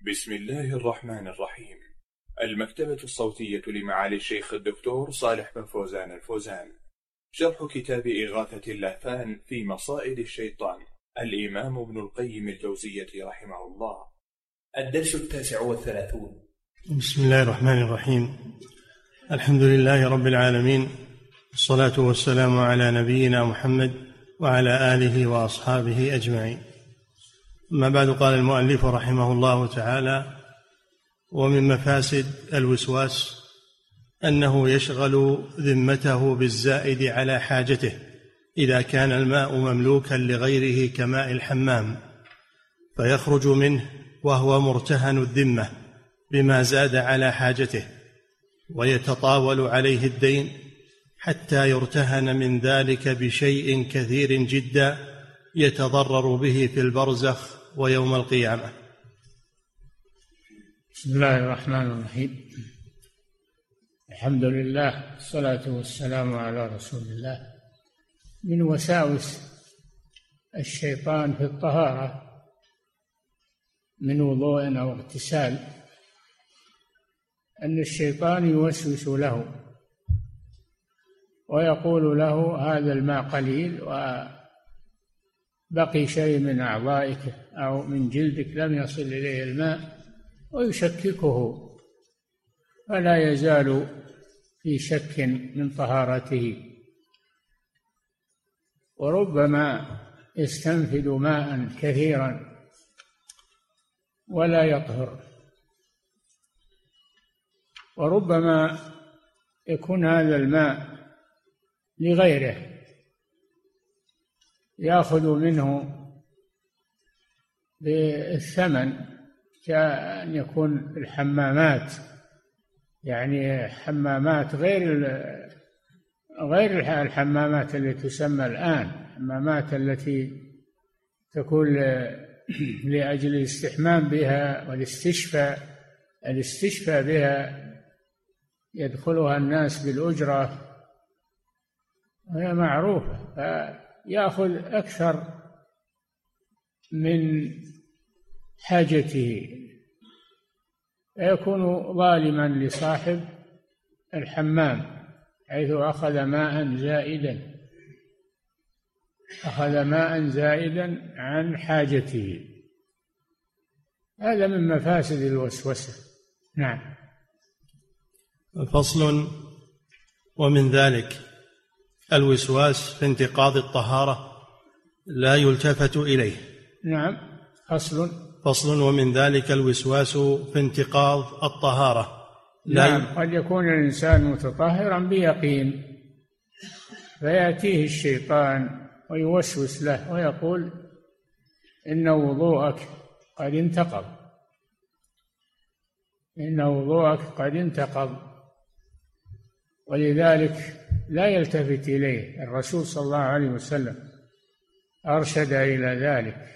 بسم الله الرحمن الرحيم. المكتبة الصوتية لمعالي الشيخ الدكتور صالح بن فوزان الفوزان. شرح كتاب إغاثة اللهفان في مصائد الشيطان، الإمام ابن القيم الجوزية رحمه الله. الدرس 39. بسم الله الرحمن الرحيم. الحمد لله رب العالمين، والصلاة والسلام على نبينا محمد وعلى آله وأصحابه أجمعين. أما بعد، قال المؤلف رحمه الله تعالى: ومن مفاسد الوسواس أنه يشغل ذمته بالزائد على حاجته إذا كان الماء مملوكا لغيره كماء الحمام، فيخرج منه وهو مرتهن الذمة بما زاد على حاجته، ويتطاول عليه الدين حتى يرتهن من ذلك بشيء كثير جدا يتضرر به في البرزخ ويوم القيامة. بسم الله الرحمن الرحيم. الحمد لله، والصلاة والسلام على رسول الله. من وساوس الشيطان في الطهارة من وضوء أو اغتسال أن الشيطان يوسوس له ويقول له: هذا الماء قليل وبقي شيء من أعضائك أو من جلدك لم يصل إليه الماء، ويشككه، فلا يزال في شك من طهارته. وربما يستنفد ماء كثيرا ولا يطهر، وربما يكون هذا الماء لغيره يأخذ منه بالثمن، كأن يكون الحمامات، يعني حمامات غير الحمامات التي تسمى الآن، الحمامات التي تكون لأجل الاستحمام بها والاستشفاء بها، يدخلها الناس بالأجرة وهي معروفة، فيأخذ أكثر من حاجته، فيكون ظالما لصاحب الحمام حيث أخذ ماء زائدا عن حاجته. هذا من مفاسد الوسوسة. نعم. فصل: ومن ذلك الوسواس في انتقاض الطهارة لا يلتفت إليه. نعم. فصل: ومن ذلك الوسواس في انتقاض الطهارة. نعم. قد يكون الإنسان متطهرا بيقين، فيأتيه الشيطان ويوسوس له ويقول: إن وضوءك قد انتقض، ولذلك لا يلتفت إليه. الرسول صلى الله عليه وسلم أرشد إلى ذلك،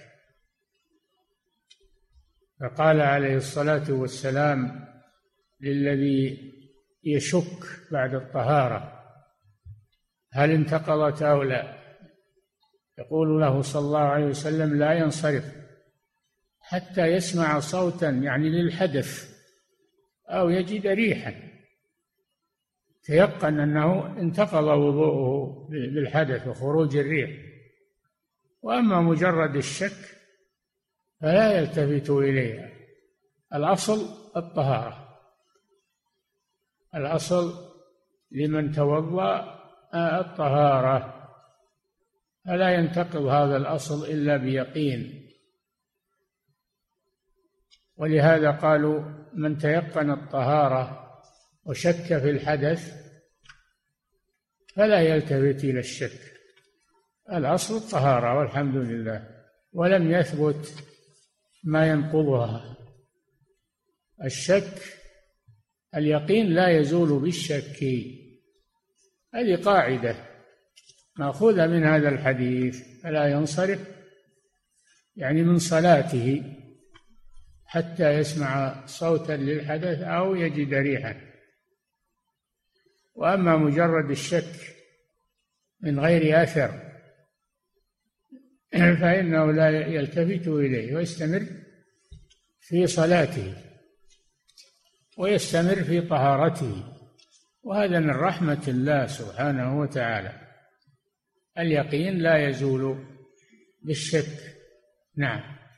فقال عليه الصلاة والسلام للذي يشك بعد الطهارة هل انتقضت أو لا، يقول له صلى الله عليه وسلم: لا ينصرف حتى يسمع صوتا، يعني للحدث، أو يجد ريحا، تيقن أنه انتقض وضوءه بالحدث وخروج الريح. وأما مجرد الشك فلا يلتفت إليها. الأصل الطهارة، الأصل لمن توضأ الطهارة، فلا ينتقض هذا الأصل إلا بيقين. ولهذا قالوا: من تيقن الطهارة وشك في الحدث فلا يلتفت إلى الشك. الأصل الطهارة والحمد لله، ولم يثبت ما ينقضها. اليقين لا يزول بالشك، هذه قاعدة مأخوذة من هذا الحديث: فلا ينصرف يعني من صلاته حتى يسمع صوتا للحدث أو يجد ريحا. وأما مجرد الشك من غير أثر فإنه لا يلتفت إليه ويستمر في صلاته ويستمر في طهارته، وهذا من رحمة الله سبحانه وتعالى. اليقين لا يزول بالشك. نعم.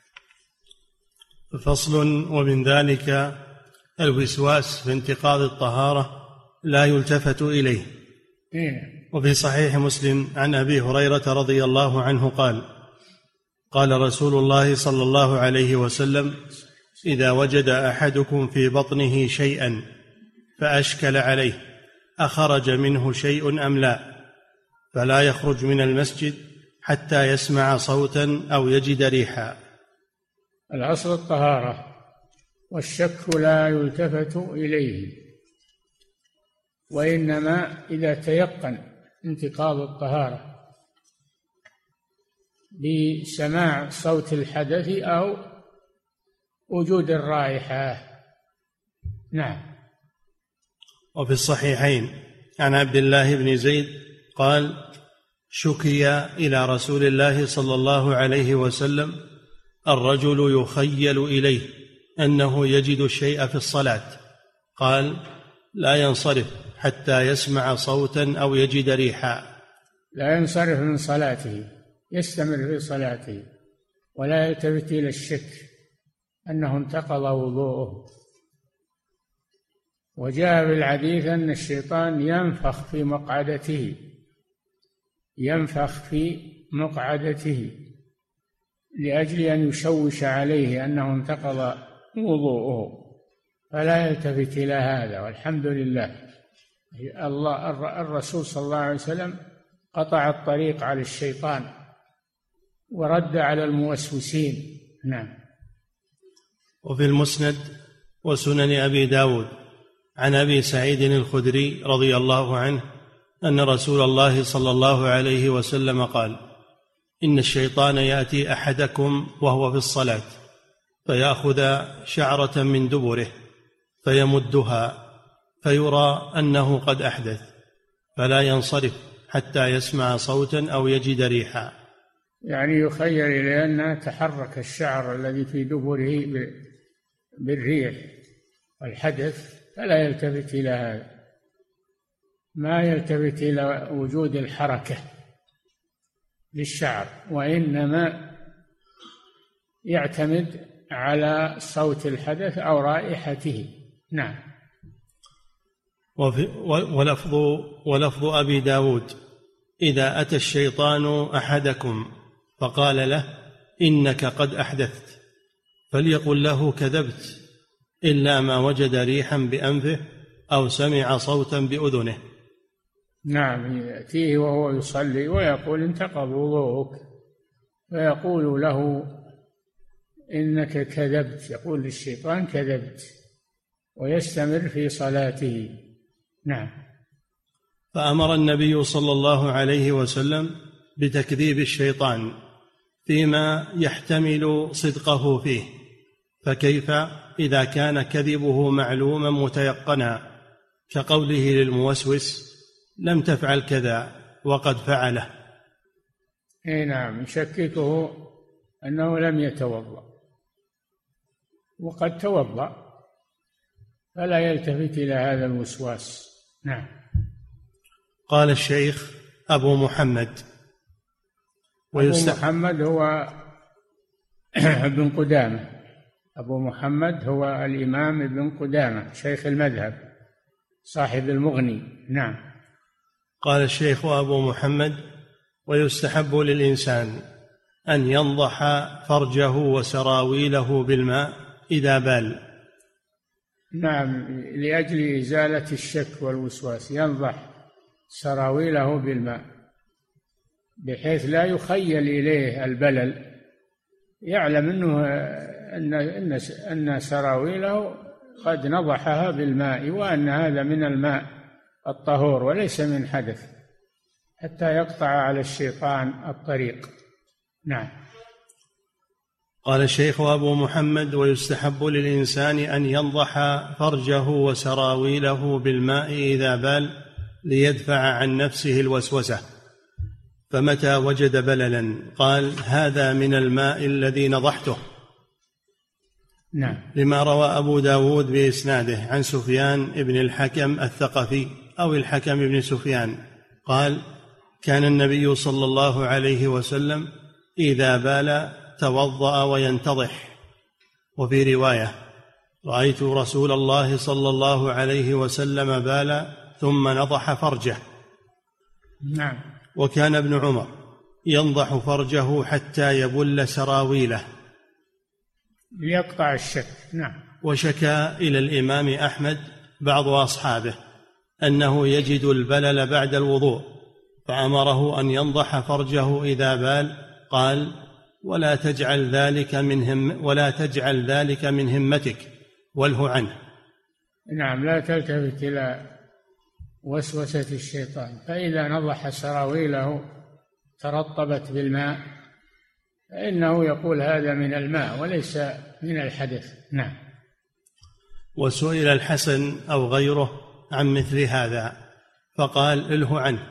فصل. ومن ذلك الوسواس في انتقاض الطهارة لا يلتفت إليه. وفي صحيح مسلم عن أبي هريرة رضي الله عنه قال: قال رسول الله صلى الله عليه وسلم: إذا وجد أحدكم في بطنه شيئا فأشكل عليه أخرج منه شيء أم لا، فلا يخرج من المسجد حتى يسمع صوتا أو يجد ريحا. الأصل الطهارة، والشك لا يلتفت إليه، وإنما إذا تيقن انتقاض الطهارة بسماع صوت الحدث أو وجود الرائحة. نعم. وفي الصحيحين عن عبد الله بن زيد قال: شكي إلى رسول الله صلى الله عليه وسلم الرجل يخيل إليه أنه يجد الشيء في الصلاة، قال: لا ينصرف حتى يسمع صوتا أو يجد ريحا. لا ينصرف من صلاته، يستمر في صلاته ولا يلتفت إلى الشك أنه انتقض وضوءه. وجاء في الحديث أن الشيطان ينفخ في مقعدته لأجل أن يشوش عليه أنه انتقض وضوءه، فلا يلتفت إلى هذا. والحمد لله الرسول صلى الله عليه وسلم قطع الطريق على الشيطان ورد على الموسوسين. نعم. وفي المسند وسنن أبي داود عن أبي سعيد الخدري رضي الله عنه أن رسول الله صلى الله عليه وسلم قال: إن الشيطان يأتي أحدكم وهو في الصلاة فيأخذ شعرة من دبره فيمدها فيرى أنه قد أحدث، فلا ينصرف حتى يسمع صوتا أو يجد ريحا. يعني يخيل إلى أن تحرك الشعر الذي في دبره بالريح والحدث، فلا يلتفت إلى هذا، ما يلتفت إلى وجود الحركة للشعر، وإنما يعتمد على صوت الحدث أو رائحته. نعم. ولفظ أبي داود: إذا أتى الشيطان أحدكم فقال له إنك قد أحدثت فليقل له كذبت، إلا ما وجد ريحا بأنفه أو سمع صوتا بأذنه. نعم. يأتيه وهو يصلي ويقول انتقض وضوءك، فيقول له إنك كذبت، يقول للشيطان كذبت، ويستمر في صلاته. نعم. فأمر النبي صلى الله عليه وسلم بتكذيب الشيطان فيما يحتمل صدقه فيه، فكيف إذا كان كذبه معلوما متيقنا، كقوله للموسوس: لم تفعل كذا وقد فعله. نعم. يشككه أنه لم يتوضأ وقد توضأ، فلا يلتفت إلى هذا الوسواس. نعم. قال الشيخ أبو محمد أبو محمد هو ابن قدامة. أبو محمد هو الإمام ابن قدامة شيخ المذهب صاحب المغني. نعم. قال الشيخ أبو محمد: ويستحب للإنسان أن ينضح فرجه وسراويله بالماء إذا بال. نعم. لأجل إزالة الشك والوسواس ينضح سراويله بالماء بحيث لا يخيل إليه البلل، يعلم أنه أن سراويله قد نضحها بالماء، وأن هذا من الماء الطهور وليس من حدث، حتى يقطع على الشيطان الطريق. نعم. قال الشيخ أبو محمد: ويستحب للإنسان أن ينضح فرجه وسراويله بالماء إذا بال ليدفع عن نفسه الوسوسة. فمتى وجد بللا قال: هذا من الماء الذي نضحته. نعم. لما روى أبو داود بإسناده عن سفيان بن الحكم الثقفي أو الحكم بن سفيان قال: كان النبي صلى الله عليه وسلم إذا بال توضأ وينتضح. وفي رواية: رأيت رسول الله صلى الله عليه وسلم بال ثم نضح فرجه. نعم. وكان ابن عمر ينضح فرجه حتى يبل سراويله ليقطع الشك. نعم. وشكى إلى الإمام أحمد بعض أصحابه أنه يجد البلل بعد الوضوء، فأمره أن ينضح فرجه إذا بال. قال: ولا تجعل ذلك من همتك، واله عنه. نعم، لا تلتفت إلى وسوسة الشيطان، فإذا نضح سراويله ترطبت بالماء فإنه يقول هذا من الماء وليس من الحدث. نعم. وسئل الحسن أو غيره عن مثل هذا فقال: اله عنه.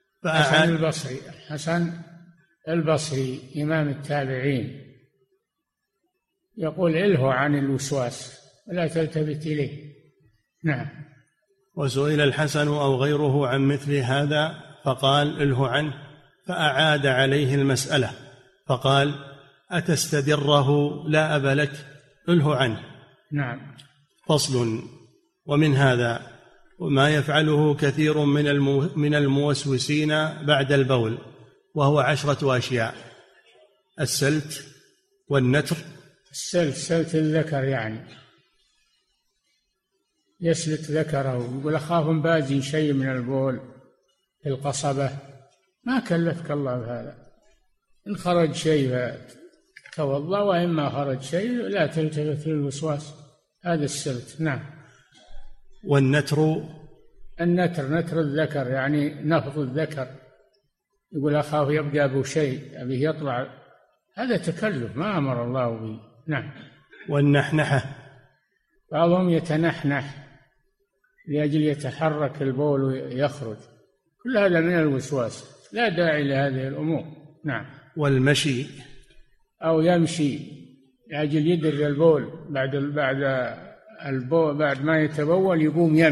الحسن البصري إمام التابعين يقول: اله عن الوسواس ولا تلتفت إليه. نعم. وسئل الحسن أو غيره عن مثل هذا فقال: اله عنه، فأعاد عليه المسألة فقال: أتستدره لا أب لك، اله عنه. نعم. فصل. ومن هذا وما يفعله كثير من الموسوسين بعد البول، وهو 10 أشياء: السلت والنتر. سلت الذكر، يعني يسلت ذكره، يقول: أخاف باجي شيء من البول في القصبة. ما كلفك الله بهذا، إن خرج شيء توضأ، وإما خرج شيء لا تلتفت للوسواس. هذا السلت. نعم. والنتر، نتر الذكر، يعني نفض الذكر، يقول: أخاف يبقى أبو شيء أبيه يطلع، هذا تكلف ما أمر الله به. نعم. والنحنحة، بعضهم يتنحنح لأجل يتحرك البول ويخرج، كل هذا من الوسواس، لا داعي لهذه الأمور. نعم. والمشي، أو يمشي لأجل يدر البول بعد ما يتبول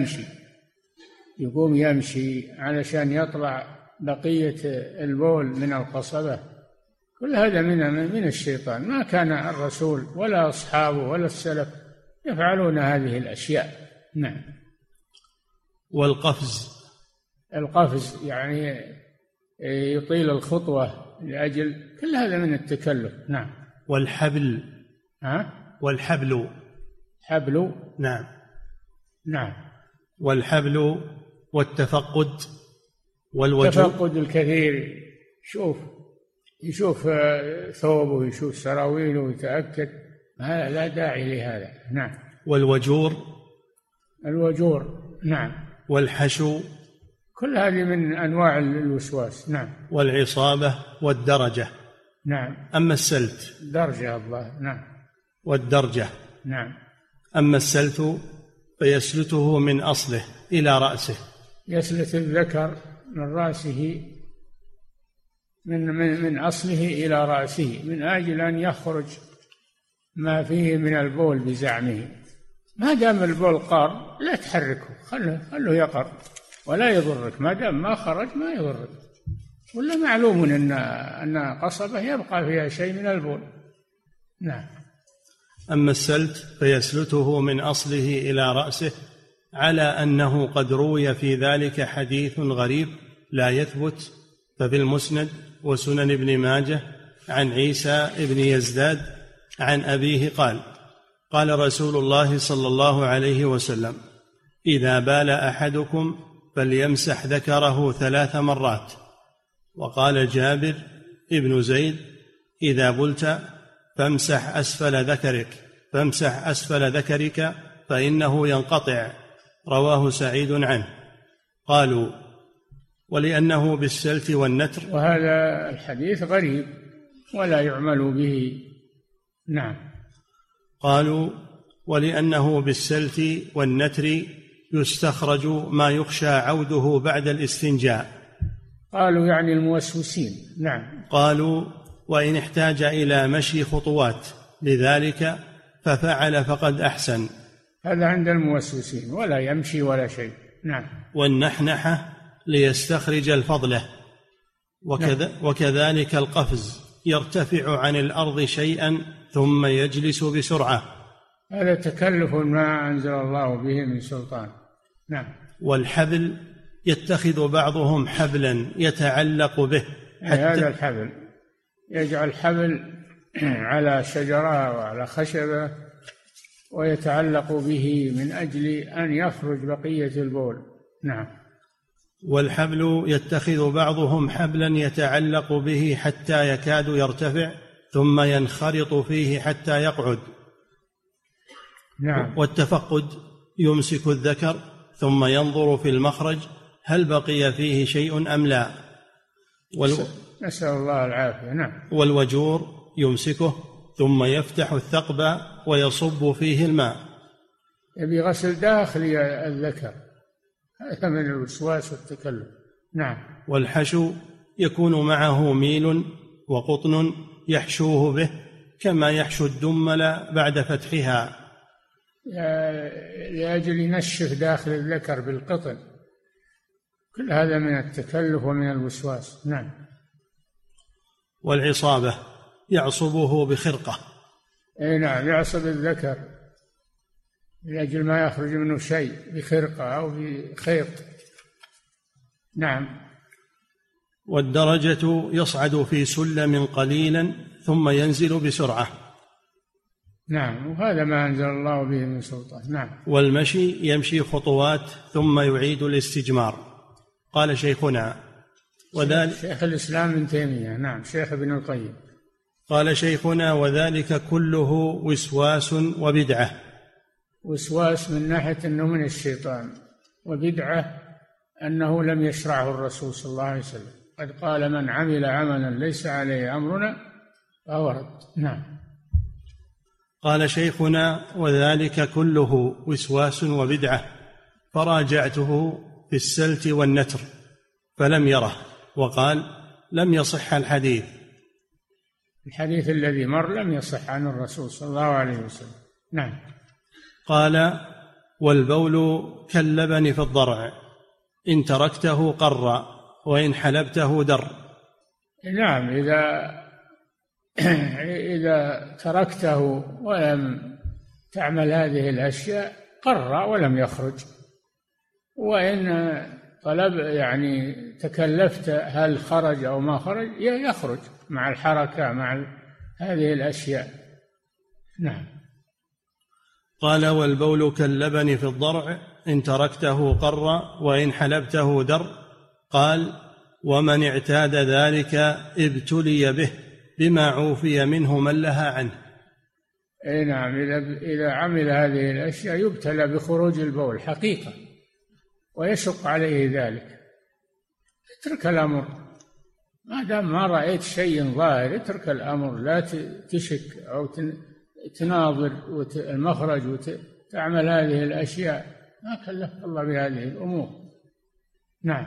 يقوم يمشي علشان يطلع بقية البول من القصبة. كل هذا من الشيطان، ما كان الرسول ولا أصحابه ولا السلف يفعلون هذه الأشياء. نعم. والقفز، يعني يطيل الخطوة لأجل، كل هذا من التكلف. نعم. والحبل، حبل. نعم. والحبل والتفقد والوجه. التفقد الكثير، يشوف ثوبه ويشوف سراويله ويتأكد، لا داعي لهذا. نعم. والوجور. نعم. والحشو، كل هذه من أنواع الوسواس. نعم. والعصابة والدرجة. نعم. أما السلت، درجة الله. نعم. والدرجة. نعم. أما السلت فيسلته من أصله إلى رأسه. يسلت الذكر من رأسه، من أصله إلى رأسه، من أجل أن يخرج ما فيه من البول بزعمه. ما دام البول قار لا تحركه، خله يقر ولا يضرك، ما دام ما خرج ما يضرك. ولا معلوم أن قصبة يبقى فيها شيء من البول. نعم. أما السلت فيسلته من أصله إلى رأسه، على أنه قد روي في ذلك حديث غريب لا يثبت، ففي المسند وسنن ابن ماجه عن عيسى ابن يزداد عن أبيه قال: قال رسول الله صلى الله عليه وسلم: إذا بال أحدكم فليمسح ذكره 3 مرات. وقال جابر ابن زيد: إذا بلت فامسح أسفل ذكرك فإنه ينقطع. رواه سعيد عنه. قالوا: ولأنه بالسلت والنتر. وهذا الحديث غريب ولا يعمل به. نعم. قالوا: ولأنه بالسلت والنتر يستخرج ما يخشى عوده بعد الاستنجاء. قالوا يعني الموسوسين. نعم. قالوا: وإن احتاج إلى مشي خطوات لذلك ففعل فقد أحسن. هذا عند الموسوسين، ولا يمشي ولا شيء. نعم. والنحنحة ليستخرج الفضلة، وكذلك القفز يرتفع عن الأرض شيئا ثم يجلس بسرعة، هذا تكلف ما أنزل الله به من سلطان. نعم. والحبل يتخذ بعضهم حبلا يتعلق به، هذا الحبل يجعل حبل على شجرة وعلى خشبة ويتعلق به من أجل أن يخرج بقية البول. نعم. والحبل يتخذ بعضهم حبلا يتعلق به حتى يكاد يرتفع ثم ينخرط فيه حتى يقعد. نعم. والتفقد يمسك الذكر ثم ينظر في المخرج هل بقي فيه شيء أم لا. نسأل الله العافية. نعم. والوجور يمسكه ثم يفتح الثقب ويصب فيه الماء. يبي غسل داخلي الذكر، هذا من الوسواس والتكلف. نعم. والحشو يكون معه ميل وقطن يحشوه به كما يحشو الدمل بعد فتحها، لأجل ينشف داخل الذكر بالقطن. كل هذا من التكلف ومن الوسواس. نعم. والعصابة يعصبه بخرقة. نعم، يعصب الذكر لأجل ما يخرج منه شيء بخرقة أو بخيط. نعم. والدرجة يصعد في سلم قليلا ثم ينزل بسرعة. نعم، وهذا ما أنزل الله به من سلطان. نعم. والمشي يمشي خطوات ثم يعيد الاستجمار. قال شيخنا وذلك شيخ الإسلام ابن تيمية. نعم. شيخ ابن القيم. قال شيخنا وذلك كله وسواس وبدعة. وسواس من ناحية أنه من الشيطان، وبدعة أنه لم يشرعه الرسول صلى الله عليه وسلم. قد قال من عمل عملا ليس عليه أمرنا فهو رد. نعم. قال شيخنا وذلك كله وسواس وبدعة، فراجعته في السلت والنتر فلم يره، وقال لم يصح الحديث. الحديث الذي مر لم يصح عن الرسول صلى الله عليه وسلم. نعم. قال والبول كاللبن في الضرع، إن تركته قر وإن حلبته در. نعم، إذا تركته ولم تعمل هذه الأشياء قر ولم يخرج، وإن يعني تكلفت هل خرج أو ما خرج يخرج مع الحركة مع هذه الأشياء. نعم. قال والبول كاللبن في الضرع، إن تركته قر وإن حلبته در. قال ومن اعتاد ذلك ابتلي به بما عوفي منه من لها عنه. نعم، إذا عمل هذه الأشياء يبتلى بخروج البول حقيقة ويشق عليه ذلك. اترك الأمر ما دام ما رأيت شيء ظاهر، اترك الأمر، لا تشك أو تناظر المخرج وتعمل هذه الأشياء، ما كلف الله بهذه الأمور. نعم.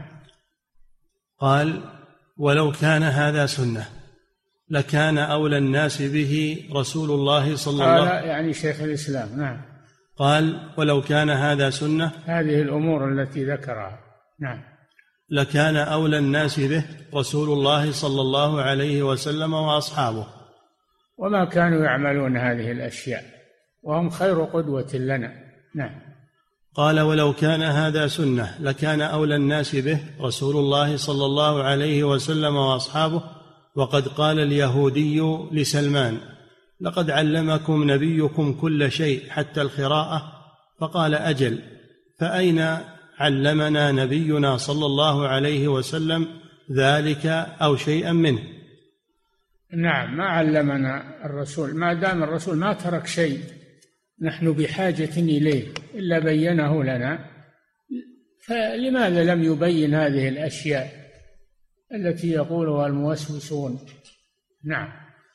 قال ولو كان هذا سنة لكان أولى الناس به رسول الله صلى الله عليه وسلم. قال يعني شيخ الإسلام. نعم. قال ولو كان هذا سنة، هذه الأمور التي ذكرها. نعم. لكان أولى الناس به رسول الله صلى الله عليه وسلم وأصحابه، وما كانوا يعملون هذه الأشياء وهم خير قدوة لنا. نعم. قال ولو كان هذا سنة لكان أولى الناس به رسول الله صلى الله عليه وسلم وأصحابه. وقد قال اليهودي لسلمان لقد علمكم نبيكم كل شيء حتى القراءة، فقال أجل، فأين علمنا نبينا صلى الله عليه وسلم ذلك أو شيئا منه؟ نعم، ما علمنا الرسول، ما دام الرسول ما ترك شيء نحن بحاجة إليه إلا بينه لنا، فلماذا لم يبين هذه الأشياء التي يقولها الموسوسون؟ نعم.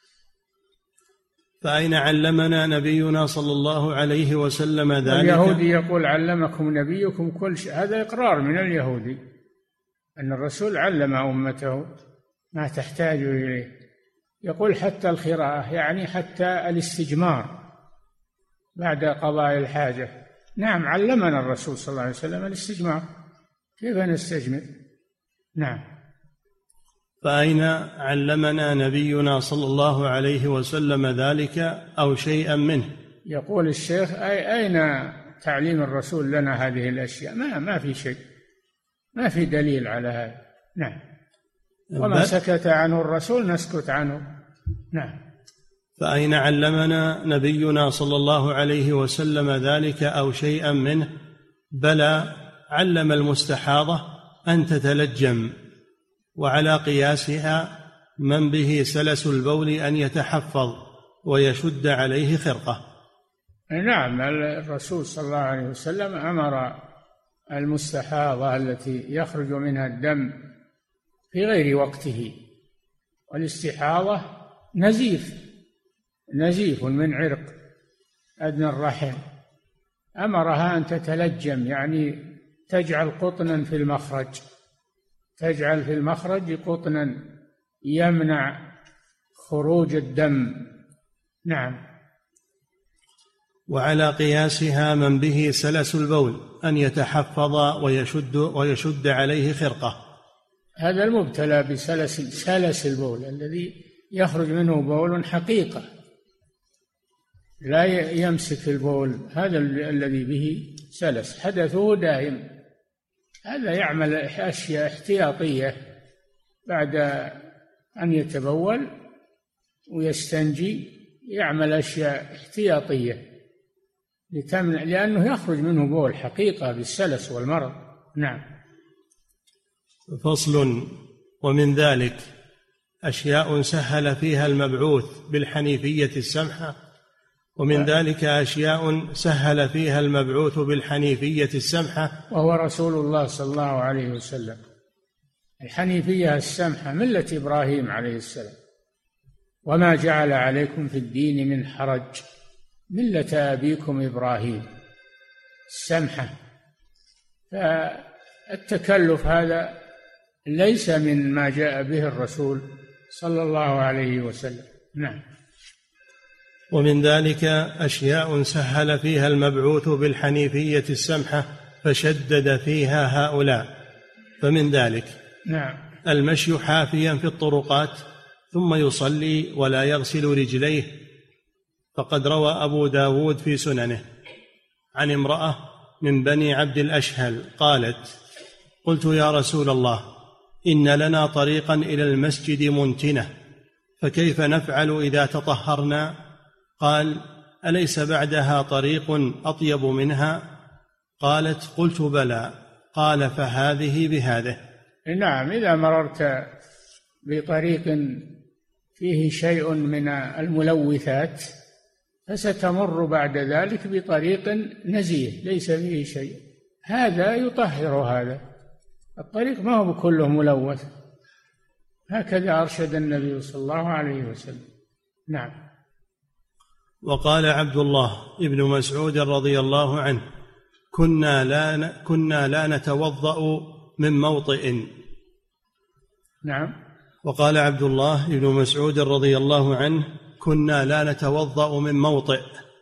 فأين علمنا نبينا صلى الله عليه وسلم ذلك؟ اليهودي يقول علمكم نبيكم كل شيء، هذا إقرار من اليهودي أن الرسول علم أمته ما تحتاج إليه. يقول حتى القراءة، يعني حتى الاستجمار، بعد قضاء الحاجة. نعم، علمنا الرسول صلى الله عليه وسلم الاستجمار، كيف نستجمر. نعم. فأين علمنا نبينا صلى الله عليه وسلم ذلك أو شيئا منه؟ يقول الشيخ أين تعليم الرسول لنا هذه الأشياء؟ ما في شيء، ما في دليل على هذا. نعم. وما سكت عنه الرسول نسكت عنه. نعم. فأين علمنا نبينا صلى الله عليه وسلم ذلك أو شيئا منه؟ بلى، علم المستحاضة أن تتلجم، وعلى قياسها من به سلس البول أن يتحفظ ويشد عليه خرقة. نعم، الرسول صلى الله عليه وسلم أمر المستحاضة التي يخرج منها الدم في غير وقته، والاستحاضة نزيف من عرق أدنى الرحم، أمرها أن تتلجم، يعني تجعل قطنا في المخرج، تجعل في المخرج قطنا يمنع خروج الدم. نعم. وعلى قياسها من به سلس البول أن يتحفظ ويشد عليه خرقة. هذا المبتلى بسلس البول الذي يخرج منه بول حقيقة، لا يمسك البول، هذا الذي به سلس حدثه دائم، هذا يعمل أشياء احتياطية بعد أن يتبول ويستنجي، يعمل أشياء احتياطية لتمنع، لأنه يخرج منه بول حقيقة بالسلس والمرض. نعم. فصل. ومن ذلك أشياء سهل فيها المبعوث بالحنيفية السمحة، ومن ذلك أشياء سهل فيها المبعوث بالحنيفية السمحة وهو رسول الله صلى الله عليه وسلم. الحنيفية السمحة ملة إبراهيم عليه السلام، وما جعل عليكم في الدين من حرج ملة أبيكم إبراهيم السمحة. فالتكلف هذا ليس من ما جاء به الرسول صلى الله عليه وسلم. نعم. ومن ذلك أشياء سهل فيها المبعوث بالحنيفية السمحة فشدد فيها هؤلاء. فمن ذلك نعم المشي حافيا في الطرقات ثم يصلي ولا يغسل رجليه، فقد روى أبو داود في سننه عن امرأة من بني عبد الأشهل قالت: قلت يا رسول الله، إن لنا طريقا إلى المسجد منتنة، فكيف نفعل إذا تطهرنا؟ قال: أليس بعدها طريق أطيب منها؟ قالت: قلت بلى. قال: فهذه بهذه. نعم، إذا مررت بطريق فيه شيء من الملوثات فستمر بعد ذلك بطريق نزيه ليس فيه شيء، هذا يطهر هذا الطريق، ما هو كله ملوث. هكذا أرشد النبي صلى الله عليه وسلم. نعم. وقال عبد الله ابن مسعود رضي الله عنه: كنا لا نتوضأ من موطئ. نعم. وقال عبد الله ابن مسعود رضي الله عنه: كنا لا نتوضأ من موطئ.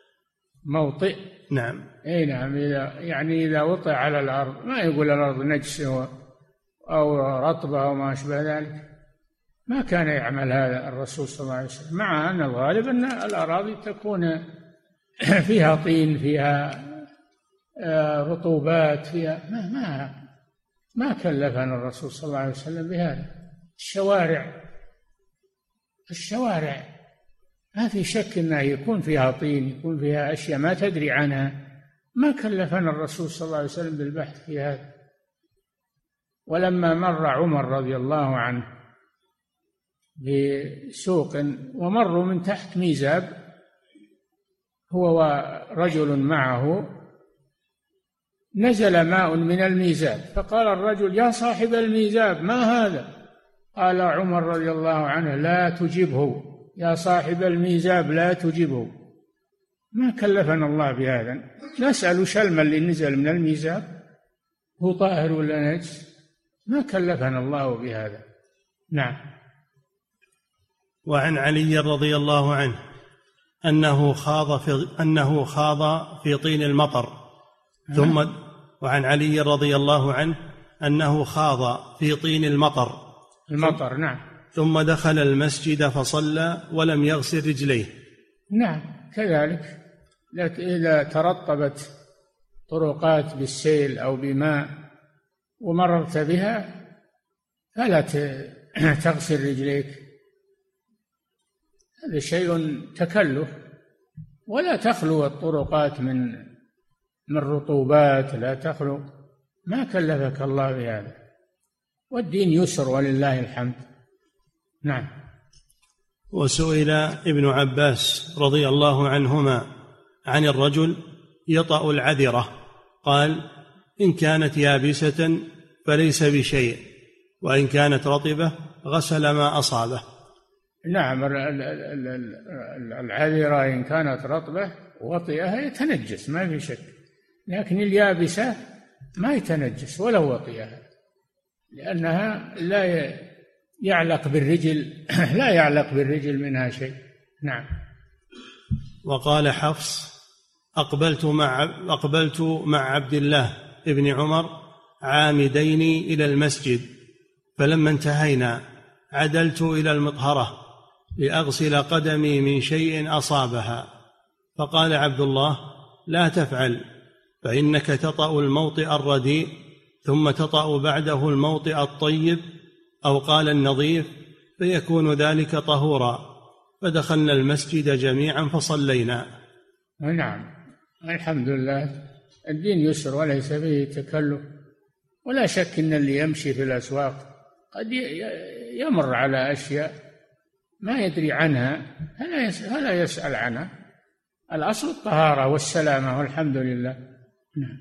نعم. اي نعم، إذا وطئ على الأرض، ما يقول الأرض نجسة أو رطبة أو ما أشبه ذلك، ما كان يعمل هذا الرسول صلى الله عليه وسلم، مع أن الغالب أن الأراضي تكون فيها طين، فيها رطوبات، فيها ما كلفنا الرسول صلى الله عليه وسلم بهذا. الشوارع ما في شك أنها يكون فيها طين، يكون فيها أشياء ما تدري عنها، ما كلفنا الرسول صلى الله عليه وسلم بالبحث في هذا. ولما مر عمر رضي الله عنه بسوق ومروا من تحت ميزاب، هو ورجل معه، نزل ماء من الميزاب، فقال الرجل: يا صاحب الميزاب ما هذا؟ قال عمر رضي الله عنه: لا تجبه يا صاحب الميزاب، لا تجبه، ما كلفنا الله بهذا، نسأل شلما اللي نزل من الميزاب هو طاهر ولا نجس؟ ما كلفنا الله بهذا. نعم. وعن علي رضي الله عنه أنه خاض في طين المطر، ثم وعن علي رضي الله عنه أنه خاض في طين المطر نعم، ثم دخل المسجد فصلى ولم يغسل رجليه. نعم كذلك، إذا ترطبت طرقات بالسيل أو بماء ومررت بها فلا تغسل رجليك، هذا شيء تكلف، ولا تخلو الطرقات من رطوبات، لا تخلو، ما كلفك الله بهذا، والدين يسر ولله الحمد. نعم. وسئل ابن عباس رضي الله عنهما عن الرجل يطأ العذرة، قال: إن كانت يابسة فليس بشيء، وإن كانت رطبة غسل ما أصابه. نعم، العذرة إن كانت رطبة وطئها يتنجس ما في شك، لكن اليابسة ما يتنجس ولو وطئها، لأنها لا يعلق بالرجل منها شيء. نعم. وقال حفص: أقبلت مع عبد الله ابن عمر عامدين إلى المسجد، فلما انتهينا عدلت إلى المطهرة لأغسل قدمي من شيء أصابها، فقال عبد الله: لا تفعل، فإنك تطأ الموطئ الرديء ثم تطأ بعده الموطئ الطيب، أو قال النظيف، فيكون ذلك طهورا. فدخلنا المسجد جميعا فصلينا. نعم، الحمد لله، الدين يسر وليس فيه تكلف، ولا شك أن اللي يمشي في الأسواق قد يمر على أشياء ما يدري عنها، فلا يسأل عنها، الأصل الطهارة والسلامة والحمد لله. نعم.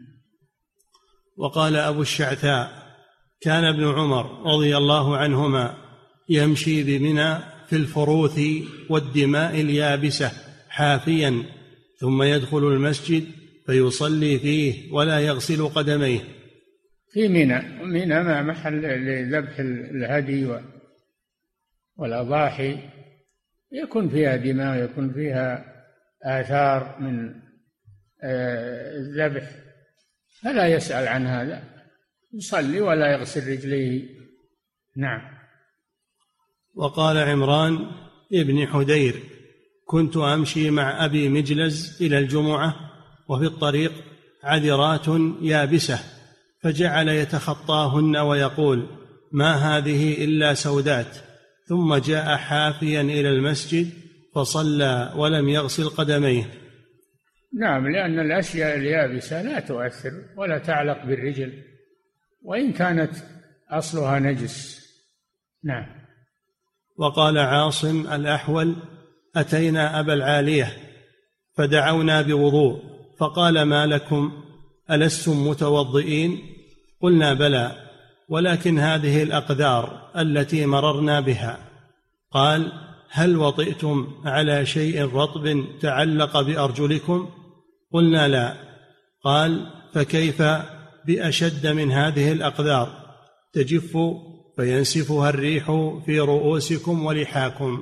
وقال أبو الشعثاء: كان ابن عمر رضي الله عنهما يمشي بمنى في الفروث والدماء اليابسة حافيا، ثم يدخل المسجد فيصلي فيه ولا يغسل قدميه. في منى ما محل لذبح الهدي والأضاحي، يكون فيها دماء، يكون فيها آثار من الذبح، فلا يسأل عن هذا، يصلي ولا يغسل رجليه. نعم. وقال عمران ابن حدير: كنت أمشي مع أبي مجلز إلى الجمعة، وفي الطريق عذرات يابسة، فجعل يتخطاهن ويقول: ما هذه إلا سودات، ثم جاء حافيا إلى المسجد فصلى ولم يغسل قدميه. نعم، لأن الأشياء اليابسة لا تؤثر ولا تعلق بالرجل، وإن كانت أصلها نجس. نعم. وقال عاصم الأحول: أتينا أبا العالية فدعونا بوضوء، فقال: ما لكم، ألستم متوضئين؟ قلنا: بلى، ولكن هذه الأقدار التي مررنا بها. قال: هل وطئتم على شيء رطب تعلق بأرجلكم؟ قلنا: لا. قال: فكيف بأشد من هذه الأقدار تجف فينسفها الريح في رؤوسكم ولحاكم؟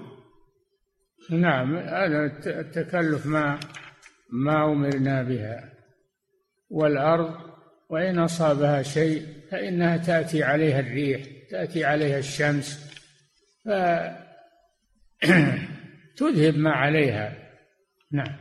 نعم، هذا التكلف ما أمرنا بها. والأرض وإن أصابها شيء فإنها تأتي عليها الريح، تأتي عليها الشمس، فتذهب ما عليها. نعم.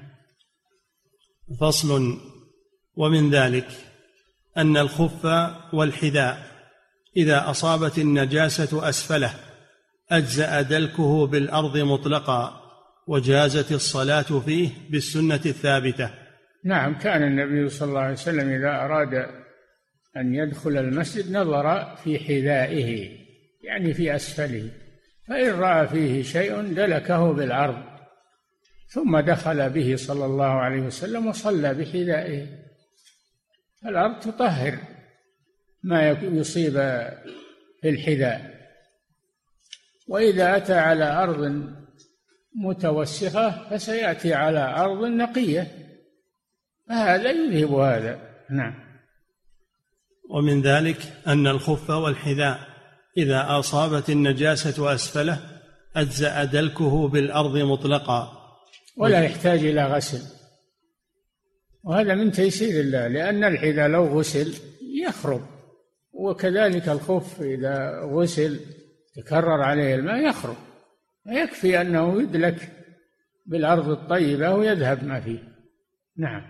فصل: ومن ذلك أن الخف والحذاء إذا أصابت النجاسة أسفله أجزأ دلكه بالأرض مطلقا، وجازت الصلاة فيه بالسنة الثابتة. نعم، كان النبي صلى الله عليه وسلم إذا أراد أن يدخل المسجد نظر في حذائه، يعني في أسفله، فإن رأى فيه شيء دلكه بالأرض، ثم دخل به صلى الله عليه وسلم وصلى بحذائه. الأرض تطهر ما يصيب في الحذاء، وإذا أتى على أرض متوسخة فسيأتي على أرض نقية، فهذا يذهب هذا. نعم. ومن ذلك أن الخف والحذاء إذا أصابت النجاسة أسفله أجزأ دلكه بالأرض مطلقا، ولا يحتاج إلى غسل، وهذا من تيسير الله، لأن الحذاء لو غسل يخرب، وكذلك الخف إذا غسل تكرر عليه الماء يخرب، يكفي أنه يدلك بالأرض الطيبة ويذهب ما فيه. نعم.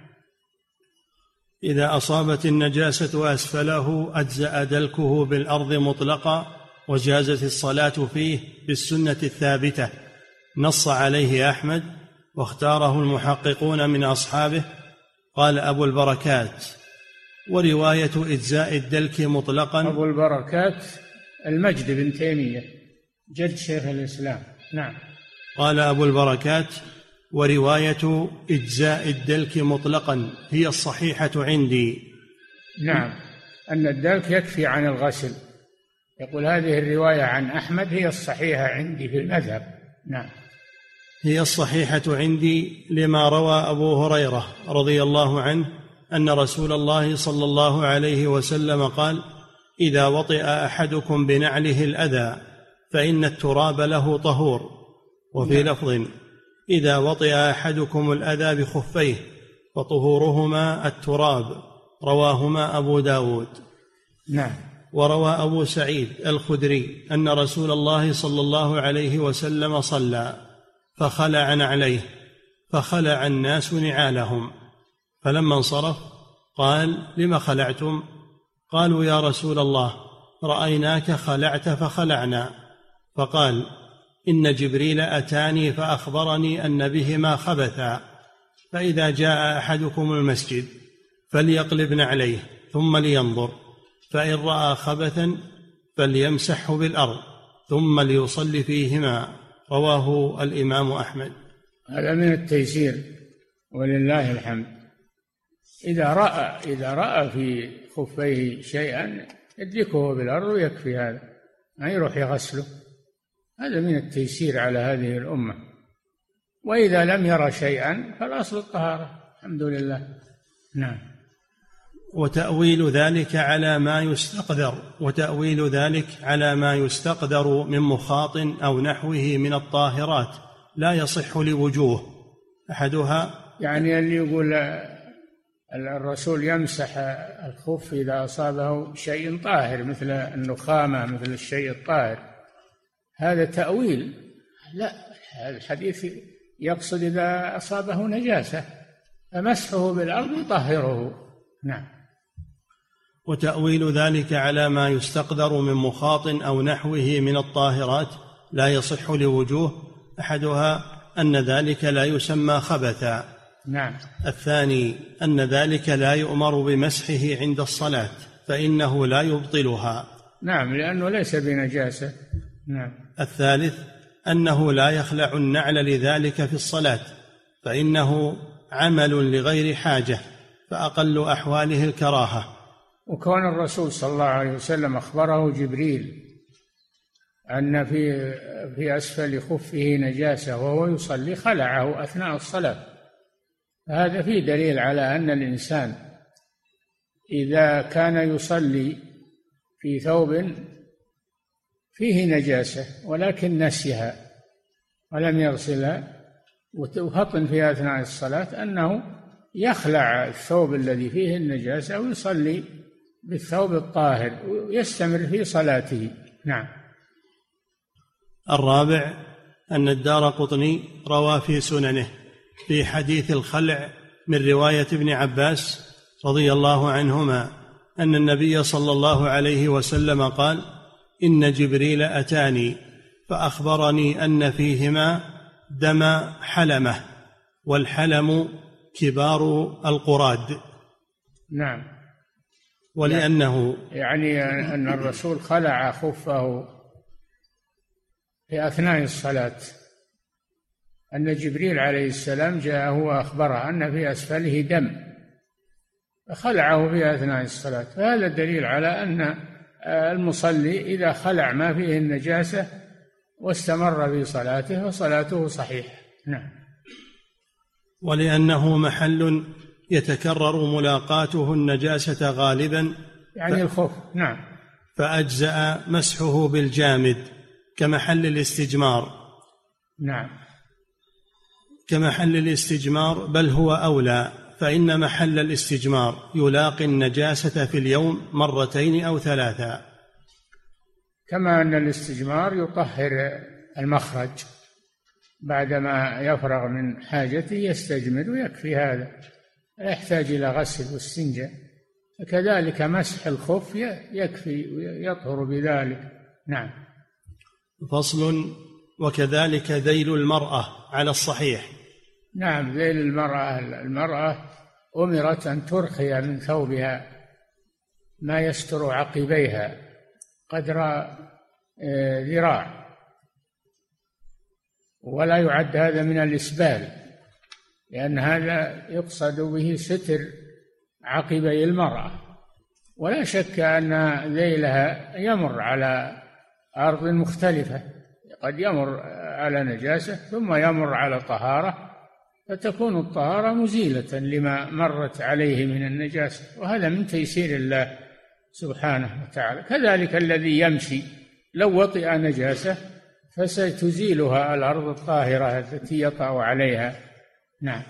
إذا أصابت النجاسة أسفله أجزأ دلكه بالأرض مطلقا وجازت الصلاة فيه بالسنة الثابتة، نص عليه أحمد واختاره المحققون من أصحابه. قال أبو البركات: ورواية إجزاء الدلك مطلقا. أبو البركات المجد بن تيمية جد شيخ الإسلام. نعم. قال أبو البركات: ورواية إجزاء الدلك مطلقا هي الصحيحة عندي. نعم، أن الدلك يكفي عن الغسل، يقول هذه الرواية عن أحمد هي الصحيحة عندي في المذهب. نعم. هي الصحيحة عندي لما روى أبو هريرة رضي الله عنه أن رسول الله صلى الله عليه وسلم قال: إذا وطئ أحدكم بنعله الأذى فإن التراب له طهور. وفي لفظ: إذا وطئ أحدكم الأذى بخفيه فطهورهما التراب. رواهما أبو داود. نعم. وروى أبو سعيد الخدري أن رسول الله صلى الله عليه وسلم صلى فخلع نعليه فخلع الناس نعالهم، فلما انصرف قال: لم خلعتم؟ قالوا: يا رسول الله رأيناك خلعت فخلعنا. فقال: إن جبريل أتاني فأخبرني أن بهما خبثا، فإذا جاء أحدكم المسجد فليقلب نعليه ثم لينظر، فإن رأى خبثا فليمسحه بالأرض ثم ليصلي فيهما. رواه الإمام أحمد. هذا من التيسير ولله الحمد. إذا رأى في خفيه شيئا يدلكه بالأرض ويكفي هذا، ما يروح يغسله. هذا من التيسير على هذه الأمة. وإذا لم يرى شيئا فالأصل الطهارة، الحمد لله. نعم. وتأويل ذلك على ما يستقدر من مخاط أو نحوه من الطاهرات لا يصح لوجوه. أحدها يعني اللي يقول الرسول يمسح الخف إذا أصابه شيء طاهر مثل النخامة مثل الشيء الطاهر، هذا تأويل. لا، الحديث يقصد إذا أصابه نجاسة فمسحه بالأرض يطهره. نعم. وتأويل ذلك على ما يستقدر من مخاط أو نحوه من الطاهرات لا يصح لوجوه. أحدها أن ذلك لا يسمى خبثا. نعم. الثاني أن ذلك لا يؤمر بمسحه عند الصلاة فإنه لا يبطلها. نعم، لأنه ليس بنجاسة. نعم. الثالث أنه لا يخلع النعل لذلك في الصلاة فإنه عمل لغير حاجة، فأقل أحواله الكراهة. وكون الرسول صلى الله عليه وسلم أخبره جبريل أن في أسفل خفه نجاسة وهو يصلي خلعه أثناء الصلاة، هذا فيه دليل على أن الإنسان إذا كان يصلي في ثوب فيه نجاسة ولكن نسيها ولم يغسلها وفطن فيها أثناء الصلاة أنه يخلع الثوب الذي فيه النجاسة ويصلي بالثوب الطاهر ويستمر في صلاته. نعم. الرابع أن الدارقطني روى في سننه في حديث الخلع من رواية ابن عباس رضي الله عنهما أن النبي صلى الله عليه وسلم قال: إن جبريل أتاني فأخبرني أن فيهما دم حلمة، والحلم كبار القراد. نعم. ولأنه يعني أن الرسول خلع خفه في أثناء الصلاة، أن جبريل عليه السلام جاءه وأخبره أن في أسفله دم فخلعه في أثناء الصلاة، فهذا دليل على أن المصلي إذا خلع ما فيه النجاسة واستمر في صلاته فصلاته صحيحة. نعم. ولأنه محل يتكرر ملاقاته النجاسة غالبا يعني الخوف. نعم. فأجزأ مسحه بالجامد كمحل الاستجمار. نعم. كمحل الاستجمار، بل هو أولى، فإن محل الاستجمار يلاقي النجاسة في اليوم 2 أو 3. كما أن الاستجمار يطهر المخرج، بعدما يفرغ من حاجته يستجمر ويكفي هذا، لا يحتاج إلى غسل واستنجاء. فكذلك مسح الخف يكفي ويطهر بذلك. نعم. فصل: وكذلك ذيل المرأة على الصحيح. نعم، ذيل المرأة أمرت أن ترخي من ثوبها ما يستر عقبيها قدر ذراع، ولا يعد هذا من الإسبال، لأن هذا يقصد به ستر عقبي المرأة. ولا شك أن ذيلها يمر على أرض مختلفة، قد يمر على نجاسة ثم يمر على طهارة، فتكون الطهارة مزيلة لما مرت عليه من النجاسة، وهذا من تيسير الله سبحانه وتعالى. كذلك الذي يمشي لو وطئ نجاسة فستزيلها الأرض الطاهرة التي يطأ عليها. نعم.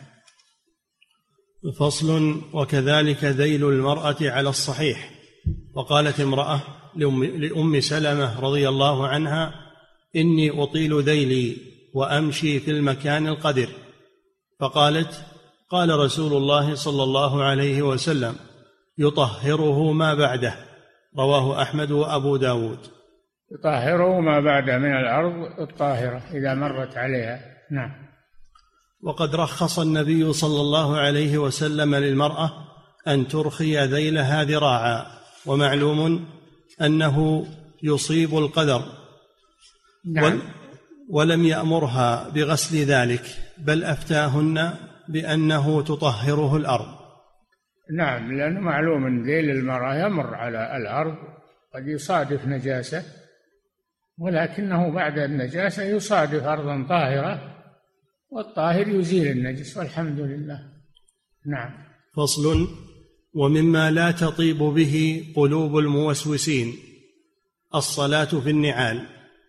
فصل: وكذلك ذيل المرأة على الصحيح. وقالت امرأة لأم سلمة رضي الله عنها: إني أطيل ذيلي وأمشي في المكان القدر. فقالت: قال رسول الله صلى الله عليه وسلم: يطهره ما بعده. رواه أحمد وأبو داود. يطهره ما بعده من الأرض الطاهرة إذا مرت عليها. نعم. وقد رخص النبي صلى الله عليه وسلم للمرأة أن ترخي ذيلها ذراعا، ومعلوم أنه يصيب القدر. نعم. ولم يأمرها بغسل ذلك، بل أفتاهن بأنه تطهره الأرض. نعم، لأنه معلوم أن ذيل المرأة يمر على الأرض، قد يصادف نجاسة، ولكنه بعد النجاسة يصادف أرضا طاهرة، والطاهر يزيل النجس، والحمد لله. نعم. فصل: ومما لا تطيب به قلوب الموسوسين الصلاة في النعال.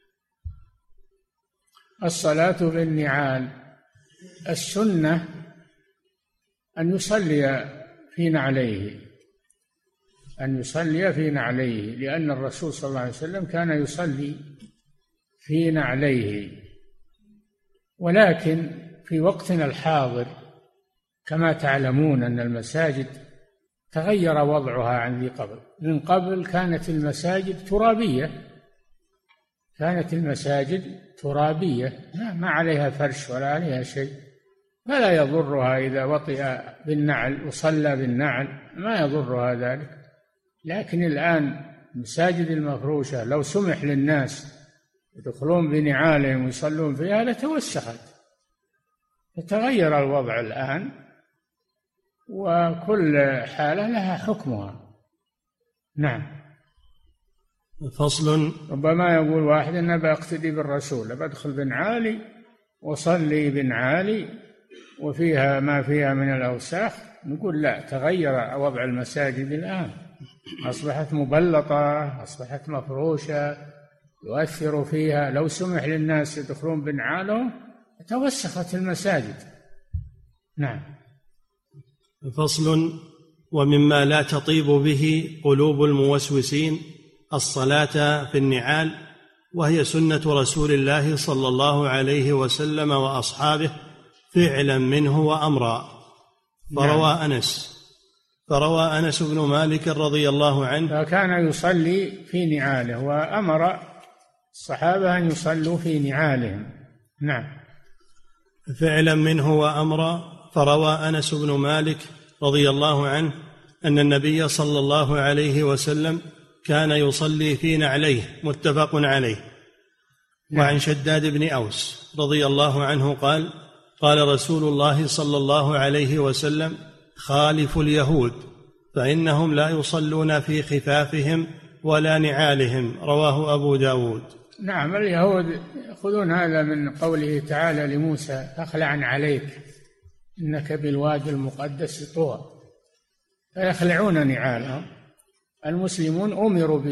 الصلاة في النعال، السنة أن يصلي في نعليه، لأن الرسول صلى الله عليه وسلم كان يصلي في نعليه. ولكن في وقتنا الحاضر كما تعلمون أن المساجد تغير وضعها عن ذي قبل. من قبل كانت المساجد ترابية، ما عليها فرش ولا عليها شيء، فلا يضرها إذا وطئ بالنعل وصلى بالنعل، ما يضرها ذلك. لكن الآن المساجد المفروشة لو سمح للناس يدخلون بنعالهم ويصلون فيها لتوسخت، فتغير الوضع الآن، وكل حالة لها حكمها. نعم. فصل: ربما يقول واحد أنا بأقتدي بالرسول، بدخل بنعالي وصلي بنعالي وفيها ما فيها من الأوساخ. نقول لا، تغير وضع المساجد الآن، أصبحت مبلطة، أصبحت مفروشة، يؤثر فيها. لو سمح للناس يدخلون بنعالهم توسخت المساجد. نعم. فصل: ومما لا تطيب به قلوب الموسوسين الصلاة في النعال، وهي سنة رسول الله صلى الله عليه وسلم وأصحابه فعلا منه وأمرا. فروى أنس بن مالك رضي الله عنه: فكان يصلي في نعاله، وأمر الصحابة أن يصلوا في نعالهم. نعم. فعلا منه وأمرا. فروى أنس بن مالك رضي الله عنه أن النبي صلى الله عليه وسلم كان يصلي في نعليه، متفق عليه. وعن شداد بن أوس رضي الله عنه قال: قال رسول الله صلى الله عليه وسلم: خالفوا اليهود فإنهم لا يصلون في خفافهم ولا نعالهم. رواه أبو داود. نعم، اليهود يأخذون هذا من قوله تعالى لموسى: أخلع عليك إنك بالوادي المقدس طوى، فيخلعون نعالهم. المسلمون أمروا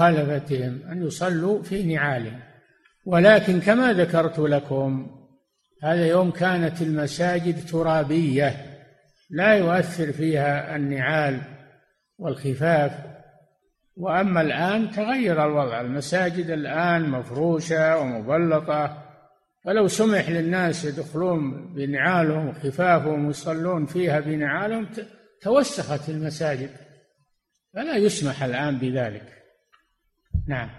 بمخالفتهم أن يصلوا في نعالهم، ولكن كما ذكرت لكم هذا يوم كانت المساجد ترابية لا يؤثر فيها النعال والخفاف. وأما الآن تغير الوضع، المساجد الآن مفروشة ومبلطة، فلو سمح للناس يدخلون بنعالهم وخفافهم ويصلون فيها بنعالهم توسخت المساجد، فلا يسمح الآن بذلك. نعم.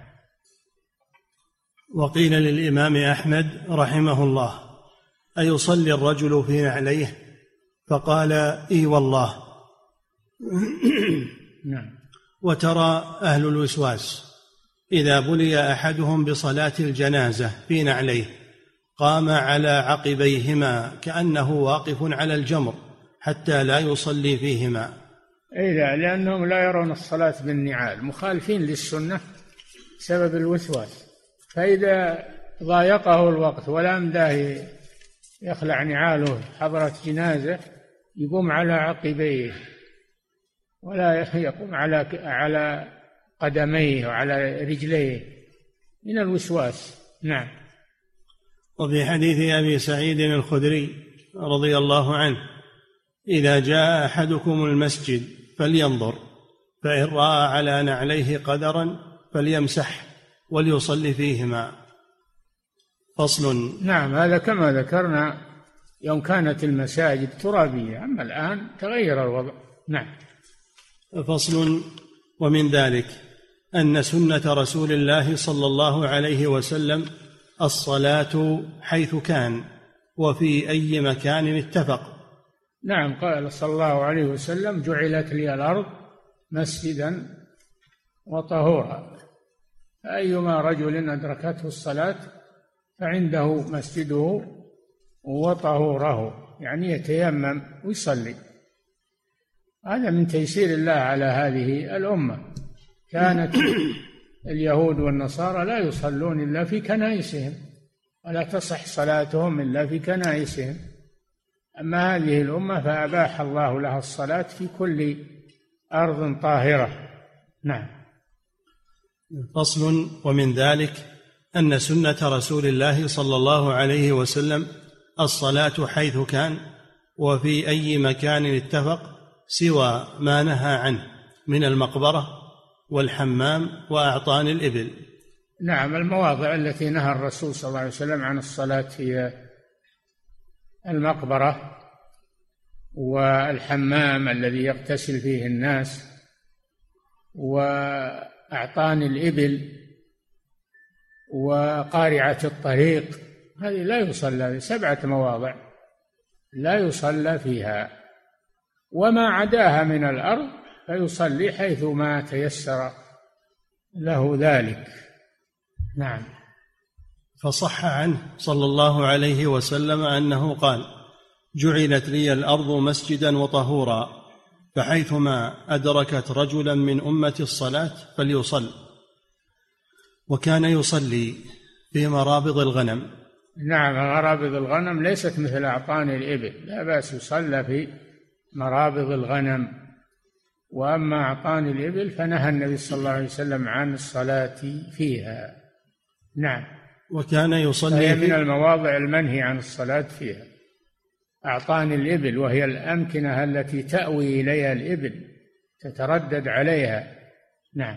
وقيل للإمام أحمد رحمه الله: أيصلي الرجل في نعليه؟ فقال: إي والله. نعم. وترى أهل الوسواس إذا بلي أحدهم بصلاة الجنازة في نعليه قام على عقبيهما كأنه واقف على الجمر حتى لا يصلي فيهما. إذا لأنهم لا يرون الصلاة بالنعال، مخالفين للسنة بسبب الوسواس، فإذا ضايقه الوقت ولا أمداه يخلع نعاله حضرة جنازة يقوم على عقبيه ولا يقوم على قدميه وعلى رجليه من الوسواس. نعم. وفي حديث أبي سعيد الخدري رضي الله عنه: إذا جاء أحدكم المسجد فلينظر، فإن رأى على نعليه قدرا فليمسح وليصلي فيهما. فصل. نعم، هذا كما ذكرنا يوم كانت المساجد ترابية، أما الآن تغير الوضع. نعم. فصل. ومن ذلك أن سنة رسول الله صلى الله عليه وسلم الصلاة حيث كان وفي أي مكان اتفق. نعم، قال صلى الله عليه وسلم: جعلت لي الأرض مسجدا وطهورا، فأيما رجل أدركته الصلاة فعنده مسجده وطهوره، يعني يتيمم ويصلي. هذا من تيسير الله على هذه الأمة. كانت اليهود والنصارى لا يصلون إلا في كنائسهم، ولا تصح صلاتهم إلا في كنائسهم. أما هذه الأمة فأباح الله لها الصلاة في كل أرض طاهرة. نعم. فصل. ومن ذلك أن سنة رسول الله صلى الله عليه وسلم الصلاة حيث كان وفي أي مكان اتفق، سوى ما نهى عنه من المقبرة والحمام وأعطان الإبل. نعم، المواضع التي نهى الرسول صلى الله عليه وسلم عن الصلاة هي المقبرة والحمام الذي يغتسل فيه الناس وأعطان الإبل وقارعة الطريق. هذه لا يصلى، 7 مواضع لا يصلى فيها، وما عداها من الأرض فيصلي حيث ما تيسر له ذلك. نعم. فصح عنه صلى الله عليه وسلم أنه قال: جعلت لي الأرض مسجدا وطهورا، فحيثما أدركت رجلا من أمة الصلاة فليصل. وكان يصلي في مرابض الغنم. نعم، مرابض الغنم ليست مثل أعطان الإبل، لا بأس يصلى في مرابض الغنم. وأما أعطان الإبل فنهى النبي صلى الله عليه وسلم عن الصلاة فيها. نعم. وكان يصلي هي من المواضع المنهي عن الصلاة فيها، أعطان الإبل، وهي الأمكنة التي تأوي إليها الإبل تتردد عليها. نعم.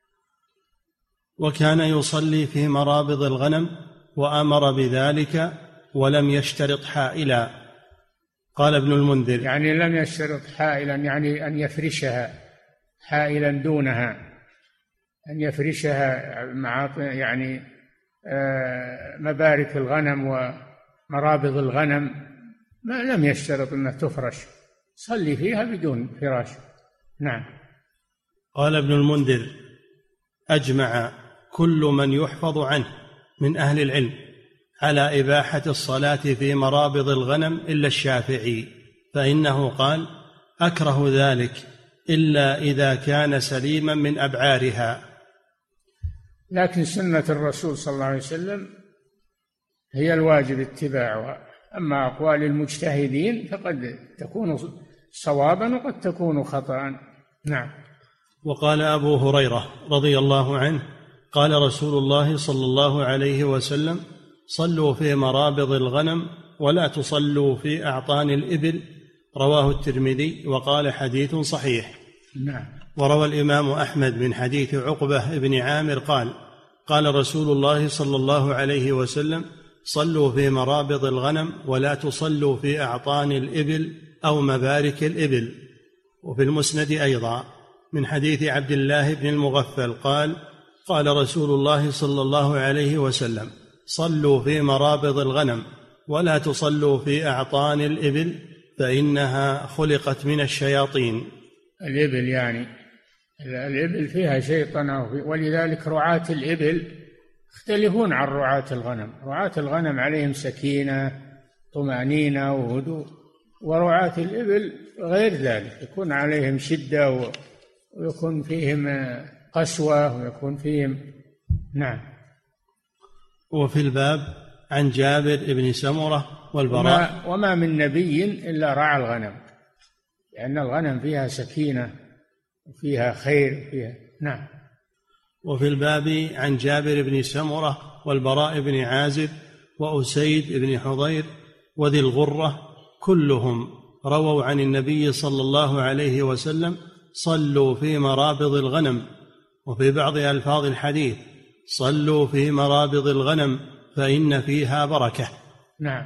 وكان يصلي في مرابض الغنم وأمر بذلك ولم يشترط حائلا. قال ابن المنذر: يعني لم يشترط حائلا، يعني أن يفرشها حائلا دونها، أن يفرشها مع يعني مبارك الغنم ومرابض الغنم، ما لم يشترط أنها تفرش، صلي فيها بدون فراش. نعم. قال ابن المنذر: أجمع كل من يحفظ عنه من أهل العلم على إباحة الصلاة في مرابض الغنم إلا الشافعي، فإنه قال: أكره ذلك إلا إذا كان سليما من أبعارها. لكن سنة الرسول صلى الله عليه وسلم هي الواجب اتباعها، أما أقوال المجتهدين فقد تكون صوابا وقد تكون خطأ. نعم. وقال أبو هريرة رضي الله عنه: قال رسول الله صلى الله عليه وسلم: صلوا في مرابض الغنم ولا تصلوا في أعطان الإبل، رواه الترمذي وقال حديث صحيح. نعم. وروى الإمام أحمد من حديث عقبة بن عامر قال: قال رسول الله صلى الله عليه وسلم: صلوا في مرابض الغنم ولا تصلوا في أعطان الإبل أو مبارك الإبل. وفي المسند أيضا من حديث عبد الله بن المغفل قال: قال رسول الله صلى الله عليه وسلم: صلوا في مرابض الغنم ولا تصلوا في أعطان الإبل فإنها خلقت من الشياطين. الإبل يعني الإبل فيها شيطان، ولذلك رعاة الإبل يختلفون عن رعاة الغنم. رعاة الغنم عليهم سكينة طمأنينة وهدوء، ورعاة الإبل غير ذلك، يكون عليهم شدة ويكون فيهم قسوة ويكون فيهم. نعم. وفي الباب عن جابر بن سمرة والبراء: وما من نبي إلا رعى الغنم، لأن الغنم فيها سكينة وفيها خير فيها. نعم. وفي الباب عن جابر بن سمرة والبراء بن عازب وأسيد بن حضير وذي الغرة كلهم رووا عن النبي صلى الله عليه وسلم: صلوا في مرابض الغنم. وفي بعض ألفاظ الحديث: صلوا في مرابض الغنم فإن فيها بركة. نعم.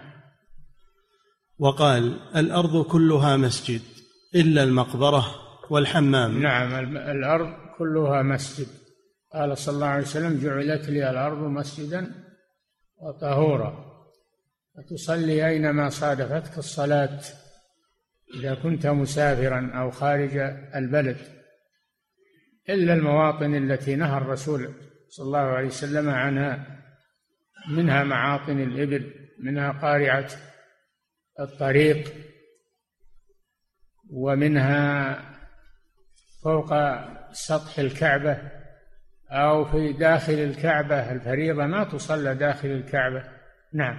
وقال: الأرض كلها مسجد إلا المقبرة والحمام. نعم، الأرض كلها مسجد. قال صلى الله عليه وسلم: جعلت لي الأرض مسجدا وطهورا، فتصلي أينما صادفتك الصلاة إذا كنت مسافرا أو خارج البلد، إلا المواطن التي نهى الرسول صلى الله عليه وسلم عنها، منها معاطن الإبل، منها قارعة الطريق، ومنها فوق سطح الكعبة أو في داخل الكعبة. الفريضة ما تصلى داخل الكعبة. نعم.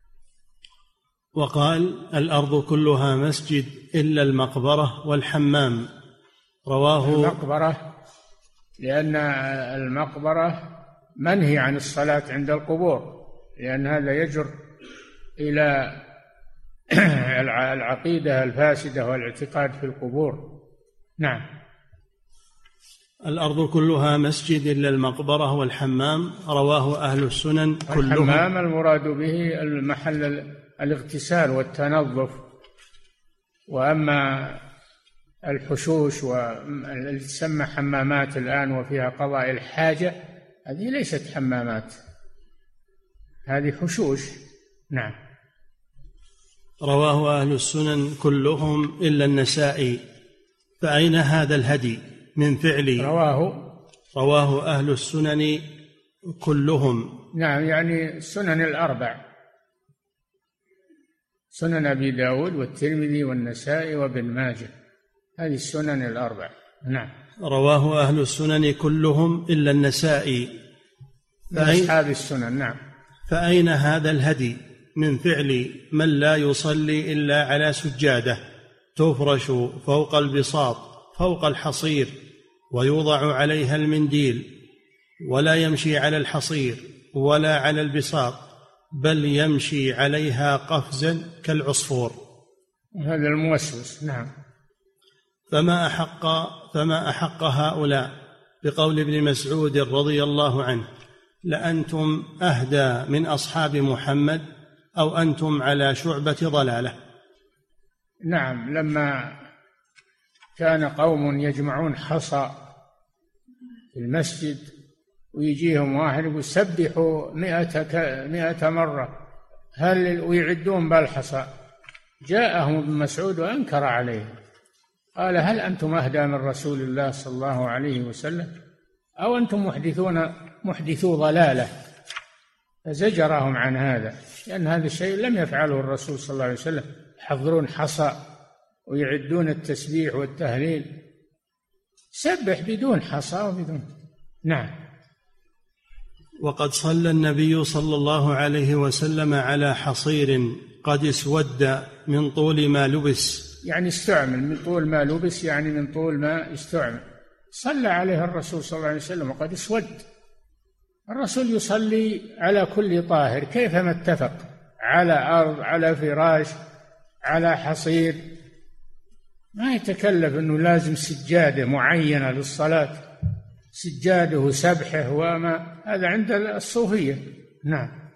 وقال: الأرض كلها مسجد إلا المقبرة والحمام. رواه المقبرة لأن المقبرة منهي عن الصلاة عند القبور، لأن هذا يجر إلى العقيدة الفاسدة والاعتقاد في القبور. نعم. الأرض كلها مسجد إلا المقبرة والحمام. رواه أهل السنن كلهم. الحمام المراد به المحل الاغتسال والتنظف، وأما الحشوش والتي تسمى حمامات الآن وفيها قضاء الحاجة، هذه ليست حمامات، هذه حشوش. نعم. رواه أهل السنن كلهم إلا النسائي. فأين هذا الهدي من فعل؟ رواه أهل السنن كلهم. نعم، يعني السنن الأربع: سنن أبي داود والترمذي والنسائي وابن ماجه، هذه السنن الأربع. نعم. رواه أهل السنن كلهم إلا النسائي. أصحاب السنن. نعم. فأين هذا الهدي من فعل من لا يصلي إلا على سجادة تفرش فوق البساط فوق الحصير ويوضع عليها المنديل، ولا يمشي على الحصير ولا على البساط، بل يمشي عليها قفزا كالعصفور؟ هذا الموسوس. نعم. فما أحق هؤلاء بقول ابن مسعود رضي الله عنه: لأنتم أهدى من أصحاب محمد أو أنتم على شعبة ضلالة. نعم، لما كان قوم يجمعون حصى في المسجد ويجيهم واحد يقول: سبحوا 100 مرة ويعدون بالحصى، جاءهم ابن مسعود وأنكر عليه، قال: هل أنتم أهدى من رسول الله صلى الله عليه وسلم أو أنتم محدثو ضلالة؟ فزجرهم عن هذا، لأن هذا الشيء لم يفعله الرسول صلى الله عليه وسلم، يحضرون حصى ويعدون التسبيح والتهليل. سبح بدون حصى وبدون. نعم. وقد صلى النبي صلى الله عليه وسلم على حصير قد اسود من طول ما لبس، يعني استعمل، من طول ما لبس يعني من طول ما استعمل. صلى عليه الرسول صلى الله عليه وسلم وقد اسود. الرسول يصلي على كل طاهر كيفما اتفق على أرض، على فراش، على حصير، ما يتكلف أنه لازم سجادة معينة للصلاة، سجاده وسبحه وما، هذا عند الصوفية. نعم.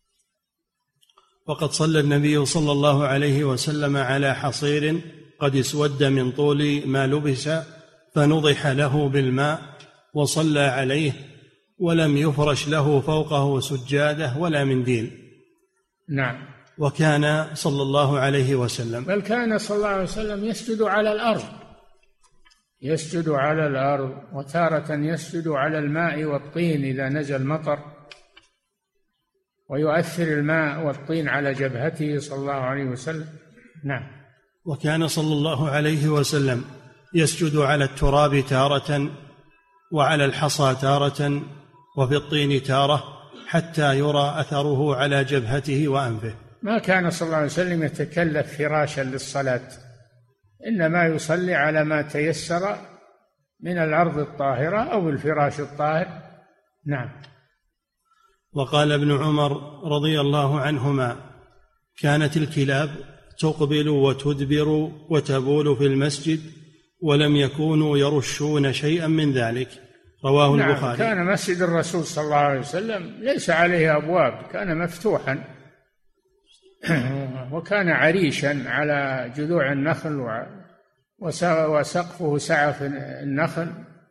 وقد صلى النبي صلى الله عليه وسلم على حصير قد اسود من طول ما لبس، فنضح له بالماء وصلى عليه، ولم يفرش له فوقه سجادة ولا منديل. نعم. وكان صلى الله عليه وسلم، بل كان صلى الله عليه وسلم يسجد على الأرض، يسجد على الأرض، وتارة يسجد على الماء والطين إذا نزل مطر، ويؤثر الماء والطين على جبهته صلى الله عليه وسلم. نعم. وكان صلى الله عليه وسلم يسجد على التراب تارة، وعلى الحصى تارة، وفي الطين تارة، حتى يرى أثره على جبهته وأنفه. ما كان صلى الله عليه وسلم يتكلف فراشا للصلاة، إنما يصلي على ما تيسر من الأرض الطاهرة أو الفراش الطاهر. نعم. وقال ابن عمر رضي الله عنهما: كانت الكلاب تقبل وتدبر وتبول في المسجد، ولم يكونوا يرشون شيئا من ذلك. رواه البخاري. كان مسجد الرسول صلى الله عليه وسلم ليس عليه أبواب، كان مفتوحا، وكان عريشا على جذوع النخل، وسقفه سعف النخل،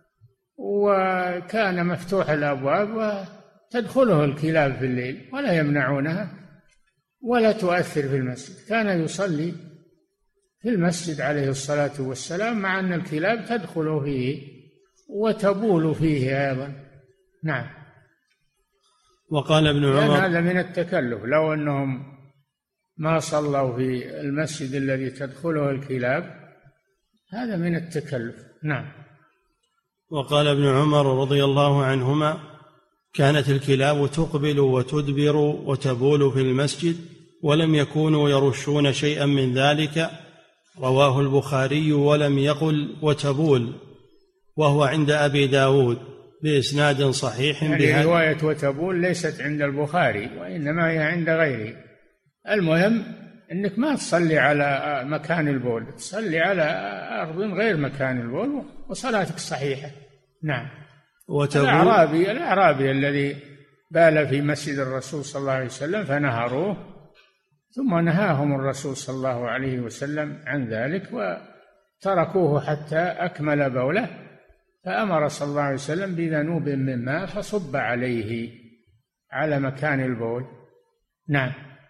وكان مفتوح الأبواب وتدخله الكلاب في الليل ولا يمنعونها ولا تؤثر في المسجد. كان يصلي في المسجد عليه الصلاة والسلام، مع أن الكلاب تدخل فيه وتبول فيه أيضا. نعم. وقال ابن عمر: هذا من التكلف، لو أنهم ما صلوا في المسجد الذي تدخله الكلاب، هذا من التكلف. نعم. وقال ابن عمر رضي الله عنهما: كانت الكلاب تقبل وتدبر وتبول في المسجد، ولم يكونوا يرشون شيئا من ذلك. رواه البخاري، ولم يقل وتبول، وهو عند أبي داود بإسناد صحيح. يعني رواية وتبول ليست عند البخاري، وإنما هي عند غيره. المهم أنك ما تصلي على مكان البول، تصلي على أرض غير مكان البول وصلاتك صحيحة. نعم. الأعرابي الذي بال في مسجد الرسول صلى الله عليه وسلم فنهروه، ثم نهاهم الرسول صلى الله عليه وسلم عن ذلك، وتركوه حتى أكمل بوله، فأمر صلى الله عليه وسلم بذنوب من ماء فصب عليه على مكان البول. نعم.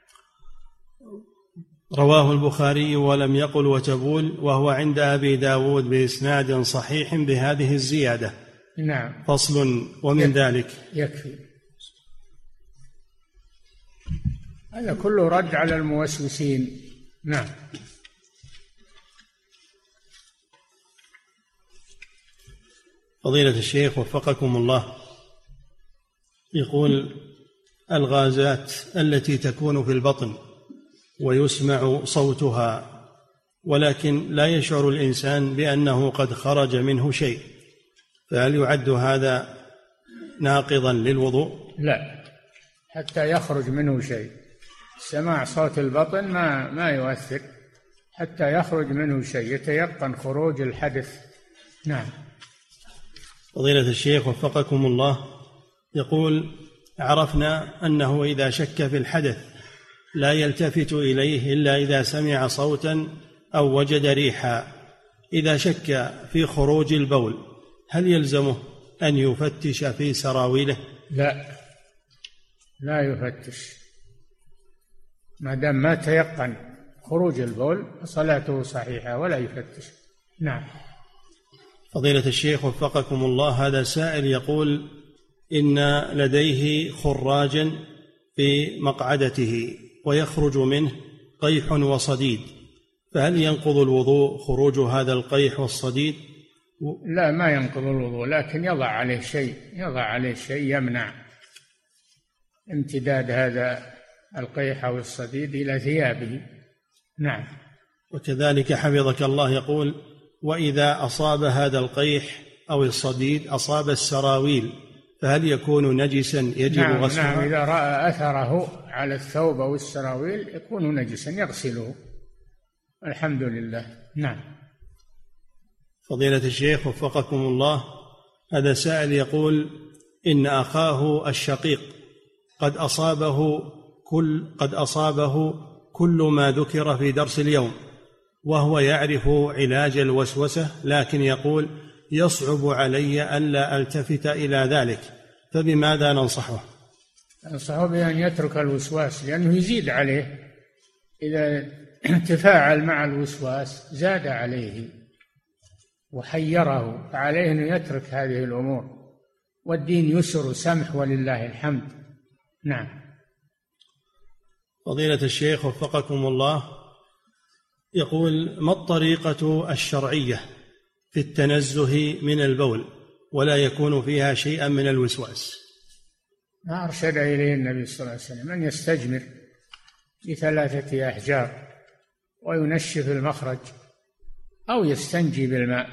رواه البخاري، ولم يقل وتبول، وهو عند أبي داود بإسناد صحيح بهذه الزيادة. نعم. فصل: ومن ذلك. يكفي. هذا كله رد على الموسوسين. نعم. فضيلة الشيخ وفقكم الله، يقول: الغازات التي تكون في البطن ويسمع صوتها، ولكن لا يشعر الإنسان بأنه قد خرج منه شيء، فهل يعد هذا ناقضا للوضوء؟ لا، حتى يخرج منه شيء. سماع صوت البطن ما يؤثر حتى يخرج منه شيء، يتيقن خروج الحدث. نعم. فضيلة الشيخ وفقكم الله، يقول: عرفنا أنه إذا شك في الحدث لا يلتفت إليه إلا إذا سمع صوتا أو وجد ريحا. إذا شك في خروج البول هل يلزمه أن يفتش في سراويله؟ لا يفتش، ما دام ما تيقن خروج البول صلاته صحيحة ولا يفتش. نعم. فضيلة الشيخ وفقكم الله، هذا سائل يقول: إن لديه خراجا في مقعدته ويخرج منه قيح وصديد، فهل ينقض الوضوء خروج هذا القيح والصديد؟ لا، ما ينقض الوضوء، لكن يضع عليه شيء يمنع امتداد هذا القيح أو الصديد إلى ثيابه. نعم. وكذلك حفظك الله يقول: وإذا أصاب هذا القيح أو الصديد أصاب السراويل، فهل يكون نجسا يجب غسلها؟ نعم، إذا رأى أثره على الثوب أو السراويل يكون نجسا يغسله. الحمد لله. نعم. فضيلة الشيخ وفقكم الله، هذا سائل يقول إن أخاه الشقيق قد أصابه كل ما ذكر في درس اليوم، وهو يعرف علاج الوسوسة، لكن يقول يصعب علي ألا ألتفت إلى ذلك، فبماذا ننصحه؟ أنصحه بأن يترك الوسواس، لأنه يزيد عليه. إذا تفاعل مع الوسواس زاد عليه وحيره، فعليه أن يترك هذه الأمور، والدين يسر وسمح ولله الحمد. نعم. فضيلة الشيخ وفقكم الله، يقول ما الطريقة الشرعية في التنزه من البول ولا يكون فيها شيئا من الوسواس؟ ما أرشد إليه النبي صلى الله عليه وسلم أن يستجمر ب3 أحجار وينشف المخرج أو يستنجي بالماء،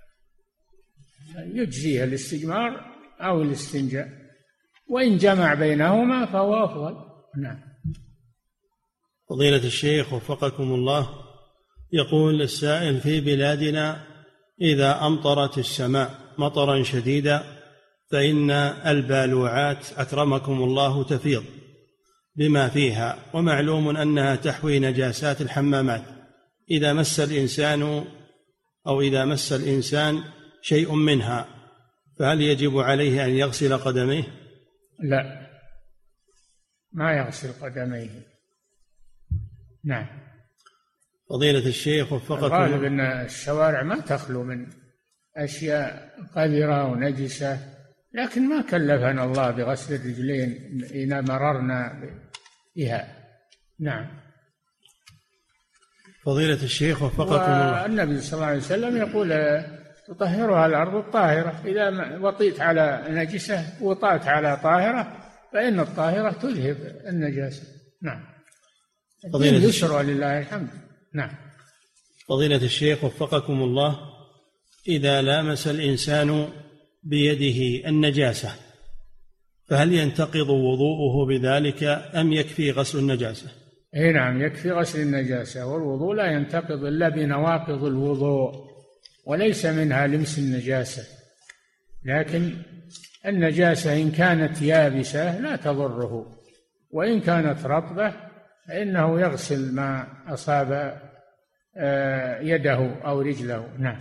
يجزيه الاستجمار أو الاستنجاء، وإن جمع بينهما فهو أفضل. نعم. فضيلة الشيخ وفقكم الله، يقول السائل في بلادنا إذا أمطرت السماء مطرا شديدا فإن البالوعات أكرمكم الله تفيض بما فيها، ومعلوم أنها تحوي نجاسات الحمامات. إذا مس الإنسان شيء منها فهل يجب عليه أن يغسل قدميه؟ لا، ما يغسل قدميه. نعم. فضيلة الشيخ وفقكم الله، الغالب أن الشوارع ما تخلو من أشياء قذرة ونجسة، لكن ما كلفنا الله بغسل الرجلين إذا مررنا بها. نعم. فضيلة الشيخ وفقكم الله، النبي صلى الله عليه وسلم يقول تطهرها الأرض الطاهرة، إذا وطيت على نجسة وطأت على طاهرة فإن الطاهرة تذهب النجاسة. نعم. فضيلة يسر لله الحمد. نعم. فضيلة الشيخ وفقكم الله، إذا لامس الإنسان بيده النجاسة فهل ينتقض وضوءه بذلك أم يكفي غسل النجاسة؟ نعم، يكفي غسل النجاسة، والوضوء لا ينتقض إلا بنواقض الوضوء، وليس منها لمس النجاسة. لكن النجاسة إن كانت يابسة لا تضره، وإن كانت رطبة فإنه يغسل ما أصاب يده أو رجله. نعم.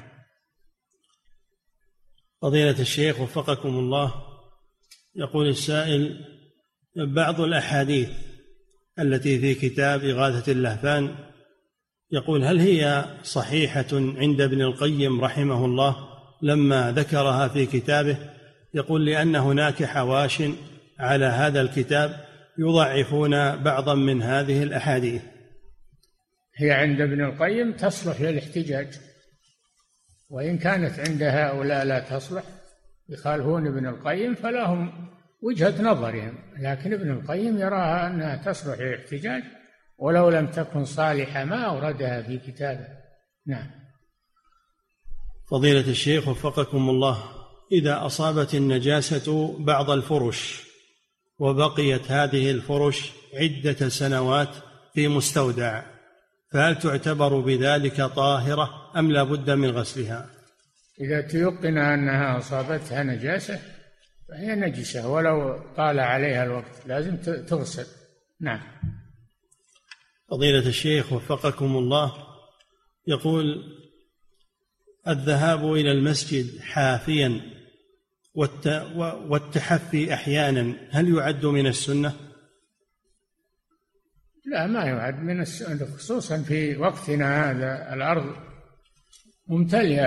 فضيلة الشيخ وفقكم الله، يقول السائل بعض الأحاديث التي في كتاب إغاثة اللهفان، يقول هل هي صحيحة عند ابن القيم رحمه الله لما ذكرها في كتابه؟ يقول لأن هناك حواش على هذا الكتاب يضعفون بعضا من هذه الأحاديث. هي عند ابن القيم تصلح للاحتجاج، وإن كانت عند هؤلاء لا تصلح يخالفون ابن القيم فلهم وجهة نظرهم، لكن ابن القيم يراها أنها تصلح للاحتجاج، ولو لم تكن صالحة ما أوردها في كتابه. نعم. فضيلة الشيخ وفقكم الله، إذا أصابت النجاسة بعض الفرش وبقيت هذه الفرش عدة سنوات في مستودع، فهل تعتبر بذلك طاهرة أم لا بد من غسلها؟ إذا تيقن أنها أصابتها نجاسة فهي نجسة ولو طال عليها الوقت، لازم تغسل. نعم. فضيلة الشيخ وفقكم الله، يقول الذهاب إلى المسجد حافيا والتحفي أحيانا هل يعد من السنة؟ لا، ما يعد من السنة، خصوصا في وقتنا هذا الأرض ممتلئة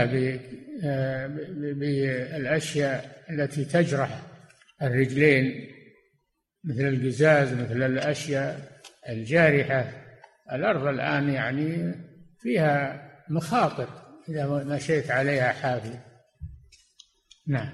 بالأشياء التي تجرح الرجلين مثل القزاز، مثل الأشياء الجارحة. الأرض الآن يعني فيها مخاطر إذا مشيت عليها حافي. نعم.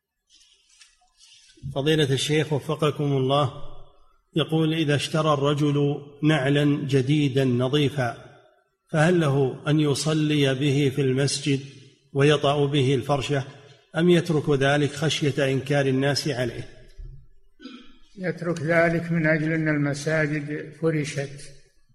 فضيلة الشيخ وفقكم الله، يقول إذا اشترى الرجل نعلا جديدا نظيفا فهل له أن يصلي به في المسجد ويطأ به الفرشة أم يترك ذلك خشية إنكار الناس عليه؟ يترك ذلك من أجل أن المساجد فرشت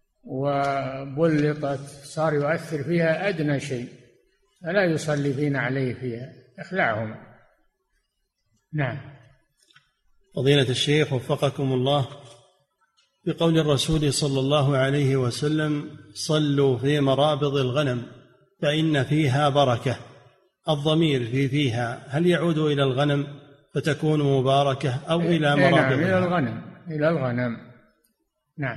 وبلطت، صار يؤثر فيها أدنى شيء، فلا يصلي فينا عليه فيها، يخلعهما. نعم. فضيلة الشيخ وفقكم الله، بقول الرسول صلى الله عليه وسلم: صلوا في مرابض الغنم فإن فيها بركة، الضمير فيها هل يعود إلى الغنم فتكون مباركة أو إلى مرابض الغنم؟ إلى الغنم. نعم.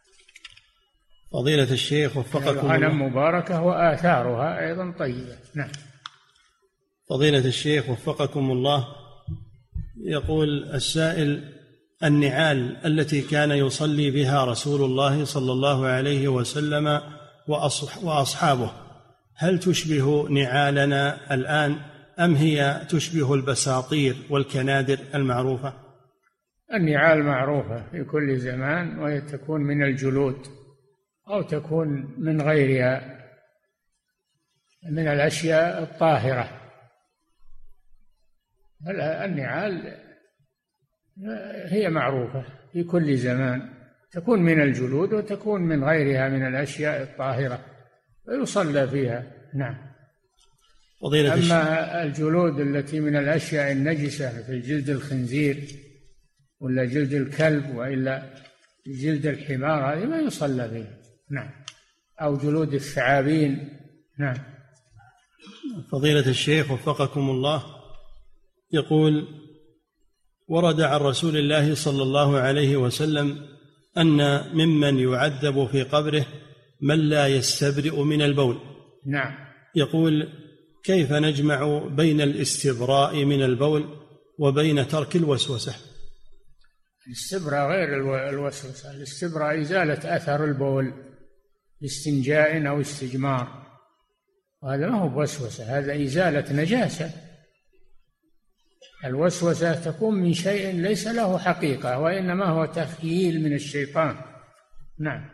فضيلة الشيخ وفقكم الله، الغنم مباركة وآثارها أيضا طيبة. نعم. فضيلة الشيخ وفقكم الله، يقول السائل: النعال التي كان يصلي بها رسول الله صلى الله عليه وسلم وأصحابه هل تشبه نعالنا الآن أم هي تشبه البساطير والكنادر المعروفة؟ النعال معروفة في كل زمان، وهي تكون من الجلود أو تكون من غيرها من الأشياء الطاهرة. النعال هي معروفة في كل زمان، تكون من الجلود وتكون من غيرها من الأشياء الطاهرة ويصلى فيها. نعم. أما الجلود التي من الأشياء النجسة مثل جلد الخنزير ولا جلد الكلب وإلا جلد الحمار، هذه ما يصلى فيها. نعم. أو جلود الثعابين. نعم. فضيلة الشيخ وفقكم الله، يقول: ورد عن رسول الله صلى الله عليه وسلم أن ممن يعذب في قبره من لا يستبرئ من البول. نعم. يقول: كيف نجمع بين الاستبراء من البول وبين ترك الوسوسة؟ الاستبراء غير الوسوسة. الاستبراء إزالة أثر البول باستنجاء أو استجمار، وهذا ما هو وسوسة، هذا إزالة نجاسة. الوسوسة تكون من شيء ليس له حقيقة، وإنما هو تخييل من الشيطان. نعم.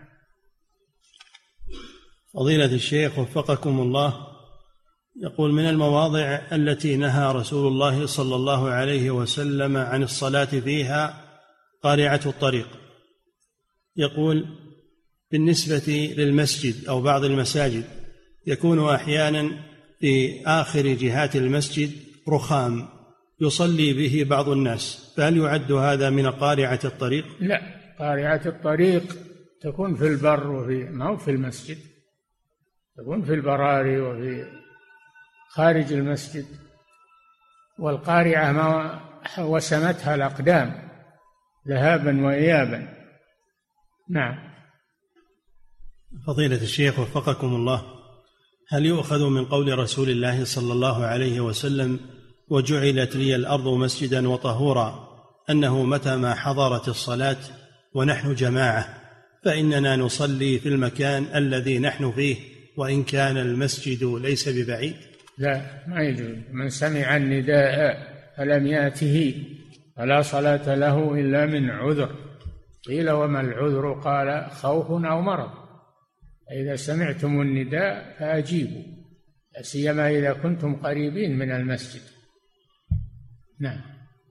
فضيلة الشيخ وفقكم الله، يقول: من المواضع التي نهى رسول الله صلى الله عليه وسلم عن الصلاة فيها قارعة الطريق. يقول: بالنسبة للمسجد أو بعض المساجد يكون أحيانا في آخر جهات المسجد رخام يصلي به بعض الناس، فهل يعد هذا من قارعة الطريق؟ لا، قارعة الطريق تكون في البر ما هو في المسجد، تكون في البراري وفي خارج المسجد. والقارعة ما وسمتها الأقدام ذهابا وإيابا. نعم. فضيلة الشيخ وفقكم الله، هل يؤخذ من قول رسول الله صلى الله عليه وسلم: وجعلت لي الأرض مسجدا وطهورا، أنه متى ما حضرت الصلاة ونحن جماعة فإننا نصلي في المكان الذي نحن فيه وإن كان المسجد ليس ببعيد؟ لا، ما يجوز. من سمع النداء فلم يأته فلا صلاة له إلا من عذر. قيل: وما العذر؟ قال: خوف أو مرض. إذا سمعتم النداء فأجيبوا، لا سيما إذا كنتم قريبين من المسجد. نعم.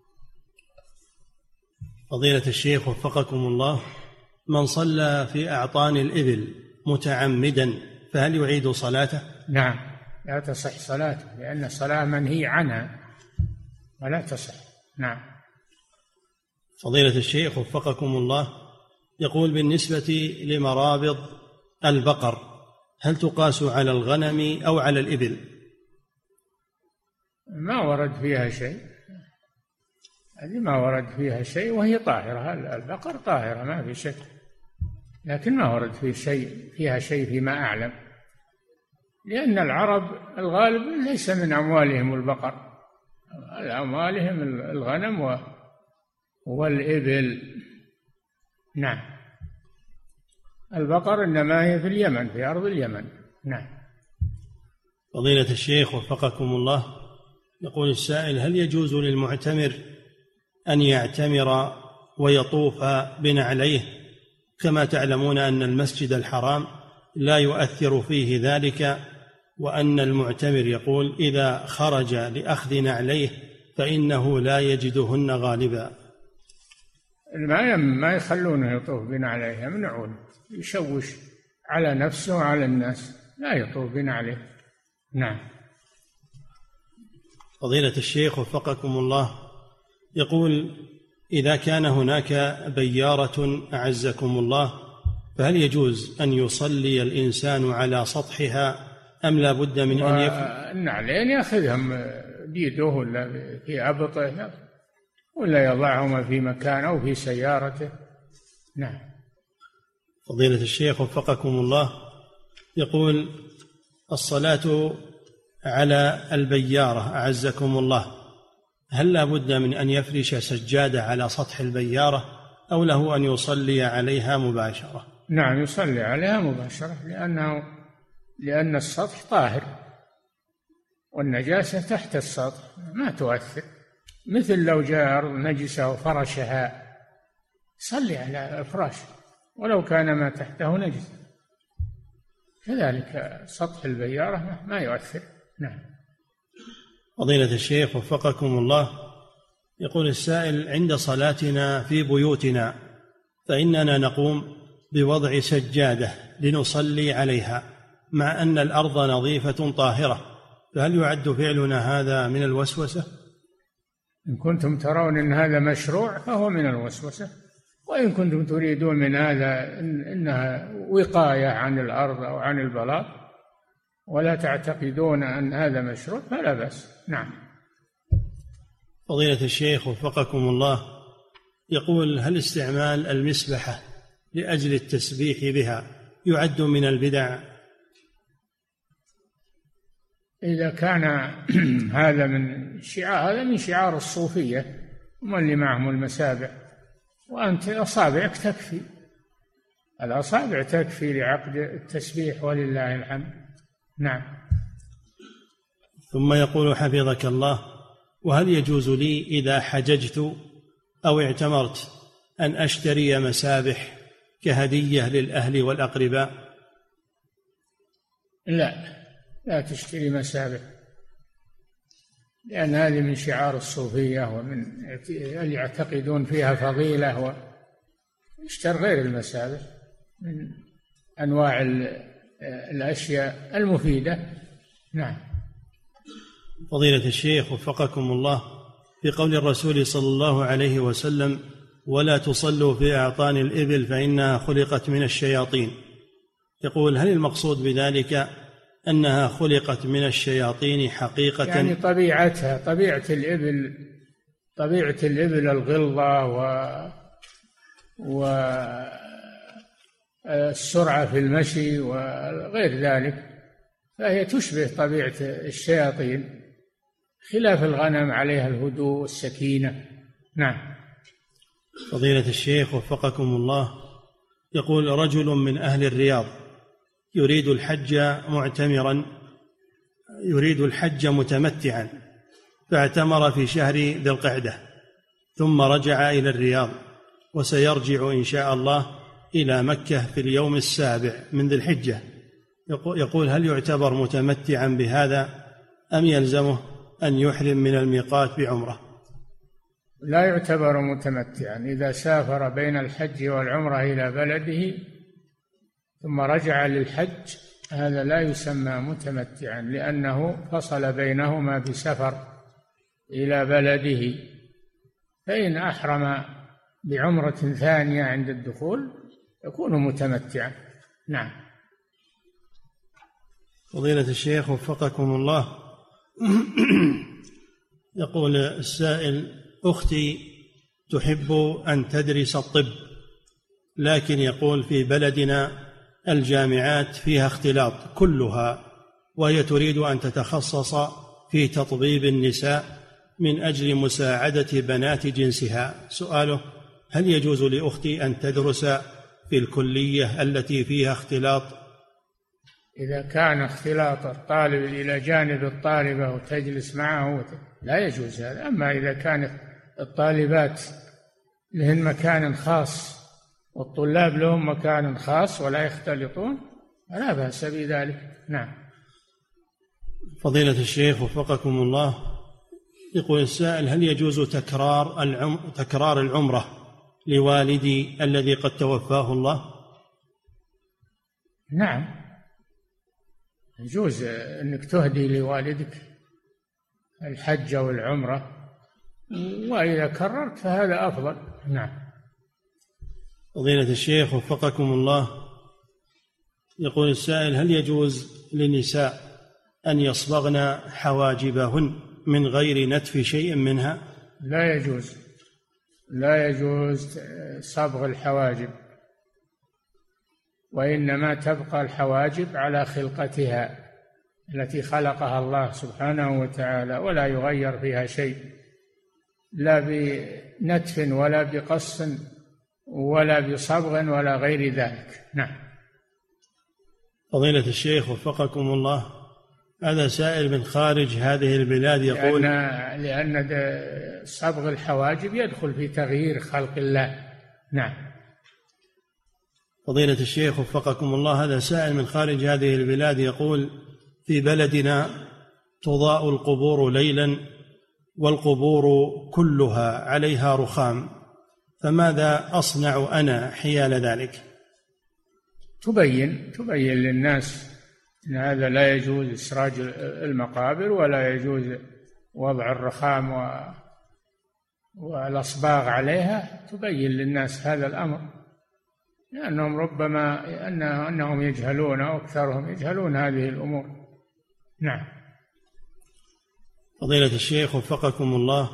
فضيلة الشيخ وفقكم الله، من صلى في أعطان الإبل متعمدا فهل يعيد صلاته؟ نعم، لا تصح صلاته، لأن الصلاة منهي عنها ولا تصح. نعم. فضيلة الشيخ وفقكم الله، يقول: بالنسبة لمرابض البقر هل تقاس على الغنم أو على الإبل؟ ما ورد فيها شيء، هذه ما ورد فيها شيء، وهي طاهرة. البقر طاهرة ما في شك، لكن ما ورد فيها شيء فيما أعلم، لأن العرب الغالب ليس من أموالهم البقر، أموالهم الغنم والإبل. نعم. البقر إنما هي في اليمن، في أرض اليمن. نعم. فضيلة الشيخ وفقكم الله، يقول السائل: هل يجوز للمعتمر أن يعتمر ويطوف بنعليه؟ كما تعلمون أن المسجد الحرام لا يؤثر فيه ذلك، وأن المعتمر يقول إذا خرج لأخذ نعليه فإنه لا يجدهن غالبا. ما يخلونه يطوف بنعليه، يمنعونه، يشوش على نفسه وعلى الناس، لا يطوف بنعليه. نعم. فضيلة الشيخ وفقكم الله، يقول: إذا كان هناك بيارة أعزكم الله، فهل يجوز أن يصلي الإنسان على سطحها أم لا بد من أن يفعل؟ النعلين يأخذهم بيده ولا في أبطه ولا يضعهما في مكان أو في سيارته. نعم. فضيلة الشيخ وفقكم الله، يقول: الصلاة على البيارة أعزكم الله، هل لا بد من أن يفرش سجادة على سطح البيارة أو له أن يصلي عليها مباشرة؟ نعم، يصلي عليها مباشرة، لأن السطح طاهر والنجاسة تحت السطح ما تؤثر، مثل لو جاء أرض نجسة وفرشها صلي على فراش ولو كان ما تحته نجس، كذلك سطح البيارة ما يؤثر. نعم. فضيلة الشيخ وفقكم الله، يقول السائل: عند صلاتنا في بيوتنا فإننا نقوم بوضع سجادة لنصلي عليها مع أن الأرض نظيفة طاهرة، فهل يعد فعلنا هذا من الوسوسة؟ إن كنتم ترون أن هذا مشروع فهو من الوسوسة، وإن كنتم تريدون من هذا إنها وقاية عن الأرض أو عن البلاط ولا تعتقدون أن هذا مشروع فلا بأس. نعم. فضيلة الشيخ وفقكم الله، يقول: هل استعمال المسبحة لأجل التسبيح بها يعد من البدع؟ إذا كان هذا من شعار الصوفية، هم اللي معهم المسابح، وأنت أصابعك تكفي، الأصابع تكفي لعقد التسبيح ولله الحمد. نعم. ثم يقول حفظك الله: وهل يجوز لي إذا حججت أو اعتمرت أن أشتري مسابح كهدية للأهل والأقرباء؟ لا تشتري مسابح، لأن هذه من شعار الصوفية ومن اللي يعتقدون فيها فضيلة، واشتر غير المسابح من أنواع الأشياء المفيدة. نعم. فضيلة الشيخ وفقكم الله، في قول الرسول صلى الله عليه وسلم: ولا تصلوا في أعطان الإبل فإنها خلقت من الشياطين، يقول: هل المقصود بذلك أنها خلقت من الشياطين حقيقة؟ يعني طبيعتها، طبيعة الإبل الغلظة والسرعة في المشي وغير ذلك، فهي تشبه طبيعة الشياطين، خلاف الغنم عليها الهدوء والسكينة. نعم. فضيلة الشيخ وفقكم الله، يقول: رجل من أهل الرياض يريد الحج متمتعا، فاعتمر في شهر ذي القعدة ثم رجع إلى الرياض، وسيرجع إن شاء الله إلى مكة في اليوم 7 من ذي الحجة، يقول: هل يعتبر متمتعا بهذا أم يلزمه أن يحرم من الميقات بعمرة؟ لا يعتبر متمتعا إذا سافر بين الحج والعمرة إلى بلده ثم رجع للحج، هذا لا يسمى متمتعا، لأنه فصل بينهما بسفر إلى بلده، فإن أحرم بعمرة ثانية عند الدخول يكون متمتعا. نعم. فضيلة الشيخ وفقكم الله، يقول السائل: أختي تحب أن تدرس الطب، لكن يقول في بلدنا الجامعات فيها اختلاط كلها، وهي تريد أن تتخصص في تطبيب النساء من أجل مساعدة بنات جنسها. سؤاله: هل يجوز لأختي أن تدرس في الكلية التي فيها اختلاط؟ إذا كان اختلاط الطالب إلى جانب الطالبة وتجلس معه لا يجوز هذا. أما إذا كانت الطالبات لهن مكان خاص والطلاب لهم مكان خاص ولا يختلطون فلا بأس بذلك. نعم. فضيلة الشيخ وفقكم الله، يقول السائل: هل يجوز تكرار العمرة لوالدي الذي قد توفاه الله؟ نعم، يجوز أنك تهدي لوالدك الحج والعمرة، وإذا كررت فهذا أفضل. نعم. فضيلة الشيخ وفقكم الله، يقول السائل: هل يجوز للنساء أن يصبغن حواجبهن من غير نتف شيء منها؟ لا يجوز، لا يجوز صبغ الحواجب، وإنما تبقى الحواجب على خلقتها التي خلقها الله سبحانه وتعالى، ولا يغير فيها شيء، لا بنتف ولا بقص ولا بصبغ ولا غير ذلك. نعم. فضيلة الشيخ وفقكم الله، هذا سائل من خارج هذه البلاد يقول: لأن صبغ الحواجب يدخل في تغيير خلق الله. نعم. فضيلة الشيخ وفقكم الله، هذا سائل من خارج هذه البلاد يقول: في بلدنا تضاء القبور ليلا والقبور كلها عليها رخام، فماذا أصنع أنا حيال ذلك؟ تبين للناس أن هذا لا يجوز إسراج المقابر، ولا يجوز وضع الرخام والأصباغ عليها، تبين للناس هذا الأمر، لأنهم ربما أنهم يجهلون، أو أكثرهم يجهلون هذه الأمور. نعم. فضيلة الشيخ وفقكم الله،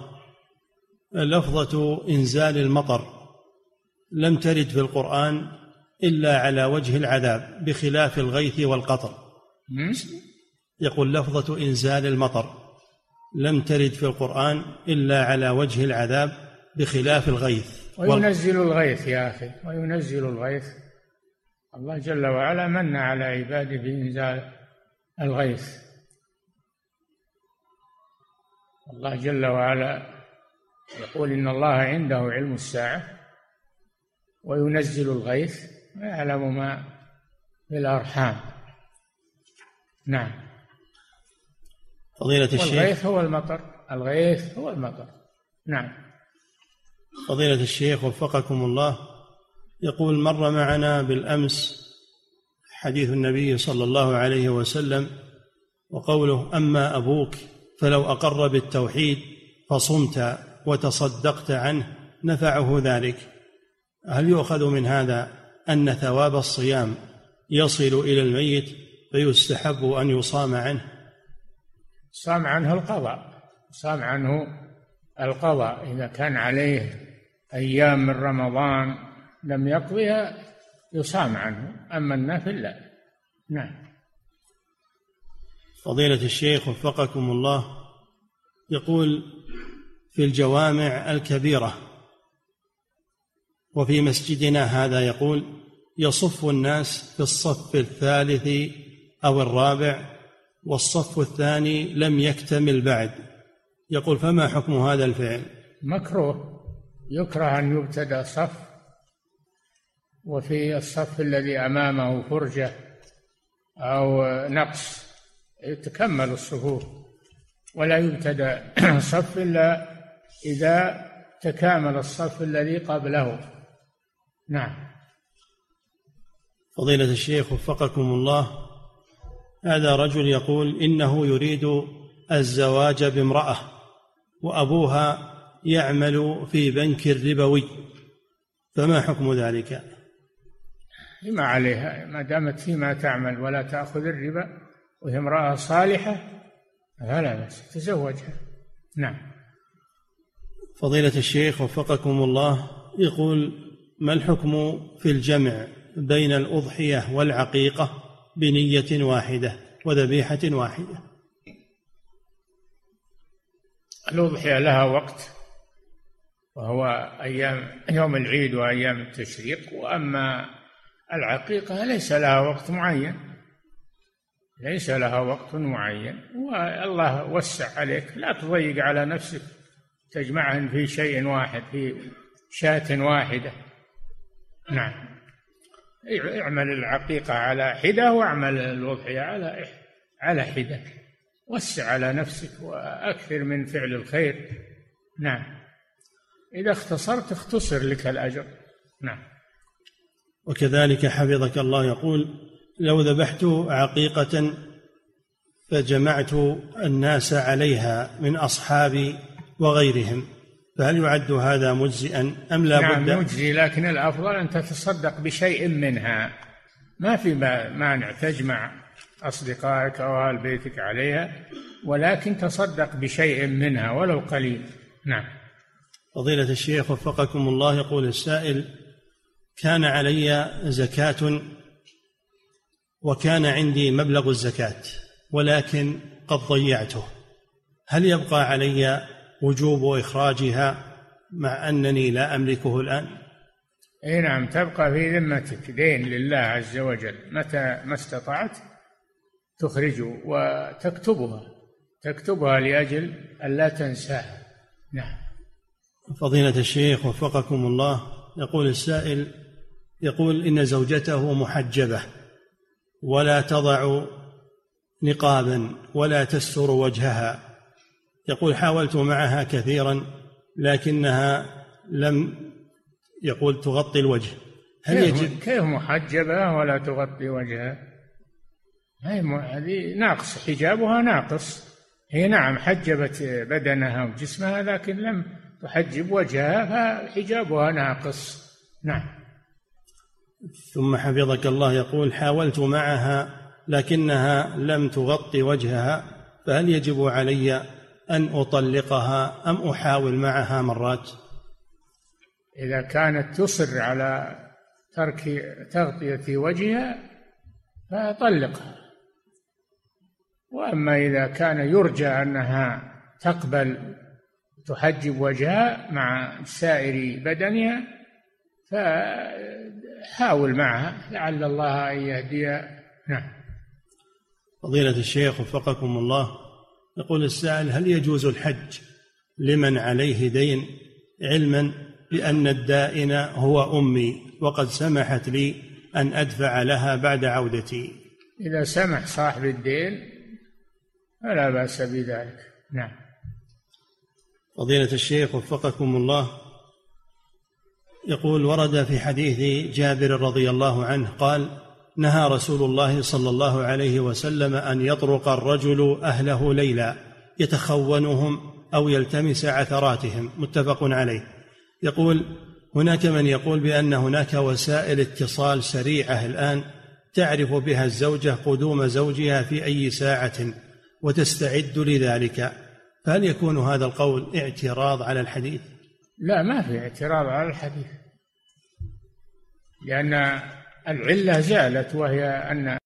لفظة إنزال المطر لم ترد في القرآن إلا على وجه العذاب بخلاف الغيث والقطر. يقول: لفظة إنزال المطر لم ترد في القرآن إلا على وجه العذاب بخلاف الغيث. وينزل الغيث يا أخي، وينزل الغيث. الله جل وعلا من على عباده بإنزال الغيث. الله جل وعلا يقول: إن الله عنده علم الساعة وينزل الغيث ويعلم ما في الأرحام. نعم. فضيلة الشيخ، والغيث هو المطر، الغيث هو المطر. نعم. فضيلة الشيخ وفقكم الله، يقول: مر معنا بالأمس حديث النبي صلى الله عليه وسلم وقوله: أما أبوك فلو أقر بالتوحيد فصمت وتصدقت عنه نفعه ذلك. هل يؤخذ من هذا أن ثواب الصيام يصل إلى الميت فيستحب أن يصام عنه؟ صام عنه القضاء، صام عنه القضاء إذا كان عليه أيام من رمضان لم يقضيها يصام عنه، أما النافل لا. نعم. فضيلة الشيخ وفقكم الله، يقول: في الجوامع الكبيرة وفي مسجدنا هذا، يقول: يصف الناس في الصف الثالث أو الرابع والصف الثاني لم يكتمل بعد، يقول: فما حكم هذا الفعل؟ مكروه، يكره أن يبتدأ صف وفي الصف الذي أمامه فرجة أو نقص، تكمل الصفوف، ولا يبتدأ صف إلا إذا تكامل الصف الذي قبله. نعم. فضيلة الشيخ وفقكم الله، هذا رجل يقول: إنه يريد الزواج بامرأة وأبوها يعمل في بنك ربوي، فما حكم ذلك؟ ما عليها ما دامت فيما تعمل ولا تأخذ الربا وهي امرأة صالحة فلا بأس، تزوجها. نعم. فضيلة الشيخ وفقكم الله، يقول: ما الحكم في الجمع بين الأضحية والعقيقة بنية واحدة وذبيحة واحدة؟ الأضحية لها وقت وهو أيام يوم العيد وأيام التشريق، وأما العقيقة ليس لها وقت معين، ليس لها وقت معين، والله وسع عليك، لا تضيق على نفسك تجمعهن في شيء واحد، في شاة واحدة. نعم. اعمل العقيقة على حدة واعمل الأضحية على حدة، وسع على نفسك وأكثر من فعل الخير. نعم. إذا اختصرت اختصر لك الأجر. نعم. وكذلك حفظك الله يقول: لو ذبحت عقيقة فجمعت الناس عليها من أصحابي وغيرهم، فهل يعد هذا مجزئا أم لا بد؟ نعم مجزي، لكن الأفضل أن تتصدق بشيء منها. ما في مانع تجمع أصدقائك أو أهل بيتك عليها، ولكن تصدق بشيء منها ولو قليل. نعم. فضيلة الشيخ وفقكم الله، يقول السائل: كان علي زكاة وكان عندي مبلغ الزكاة ولكن قد ضيعته، هل يبقى علي وجوب إخراجها مع أنني لا أملكه الآن؟ أي نعم، تبقى في ذمتك دين لله عز وجل، متى ما استطعت تخرجه وتكتبها لأجل ألا تنساها. نعم. فضيلة الشيخ وفقكم الله، يقول السائل: يقول إن زوجته محجبة ولا تضع نقابا ولا تستر وجهها، يقول: حاولت معها كثيرا لكنها لم يقول تغطي الوجه، هل يجب؟ كيف محجبة ولا تغطي وجهها؟ هذه ناقص، حجابها ناقص. هي نعم حجبت بدنها وجسمها لكن لم تحجب وجهها، فحجابها ناقص. نعم. ثم حفظك الله يقول: حاولت معها لكنها لم تغطي وجهها، فهل يجب علي أن أطلقها أم أحاول معها مرات؟ إذا كانت تصر على ترك تغطية وجهها فطلقها، وأما إذا كان يرجى أنها تقبل تحجب وجهها مع سائر بدنها فحاول معها لعل الله أن يهديها. نعم. فضيلة الشيخ وفقكم الله، يقول السائل: هل يجوز الحج لمن عليه دين علما بأن الدائن هو أمي وقد سمحت لي أن أدفع لها بعد عودتي؟ إذا سمح صاحب الدين فلا بأس بذلك. نعم. فضيلة الشيخ وفقكم الله، يقول: ورد في حديث جابر رضي الله عنه قال: نهى رسول الله صلى الله عليه وسلم أن يطرق الرجل أهله ليلا يتخونهم أو يلتمس عثراتهم، متفق عليه. يقول: هناك من يقول بأن هناك وسائل اتصال سريعة الآن تعرف بها الزوجة قدوم زوجها في أي ساعة وتستعد لذلك، فهل يكون هذا القول اعتراض على الحديث؟ لا، ما في اعتراض على الحديث، لأن العلة زالت، وهي أن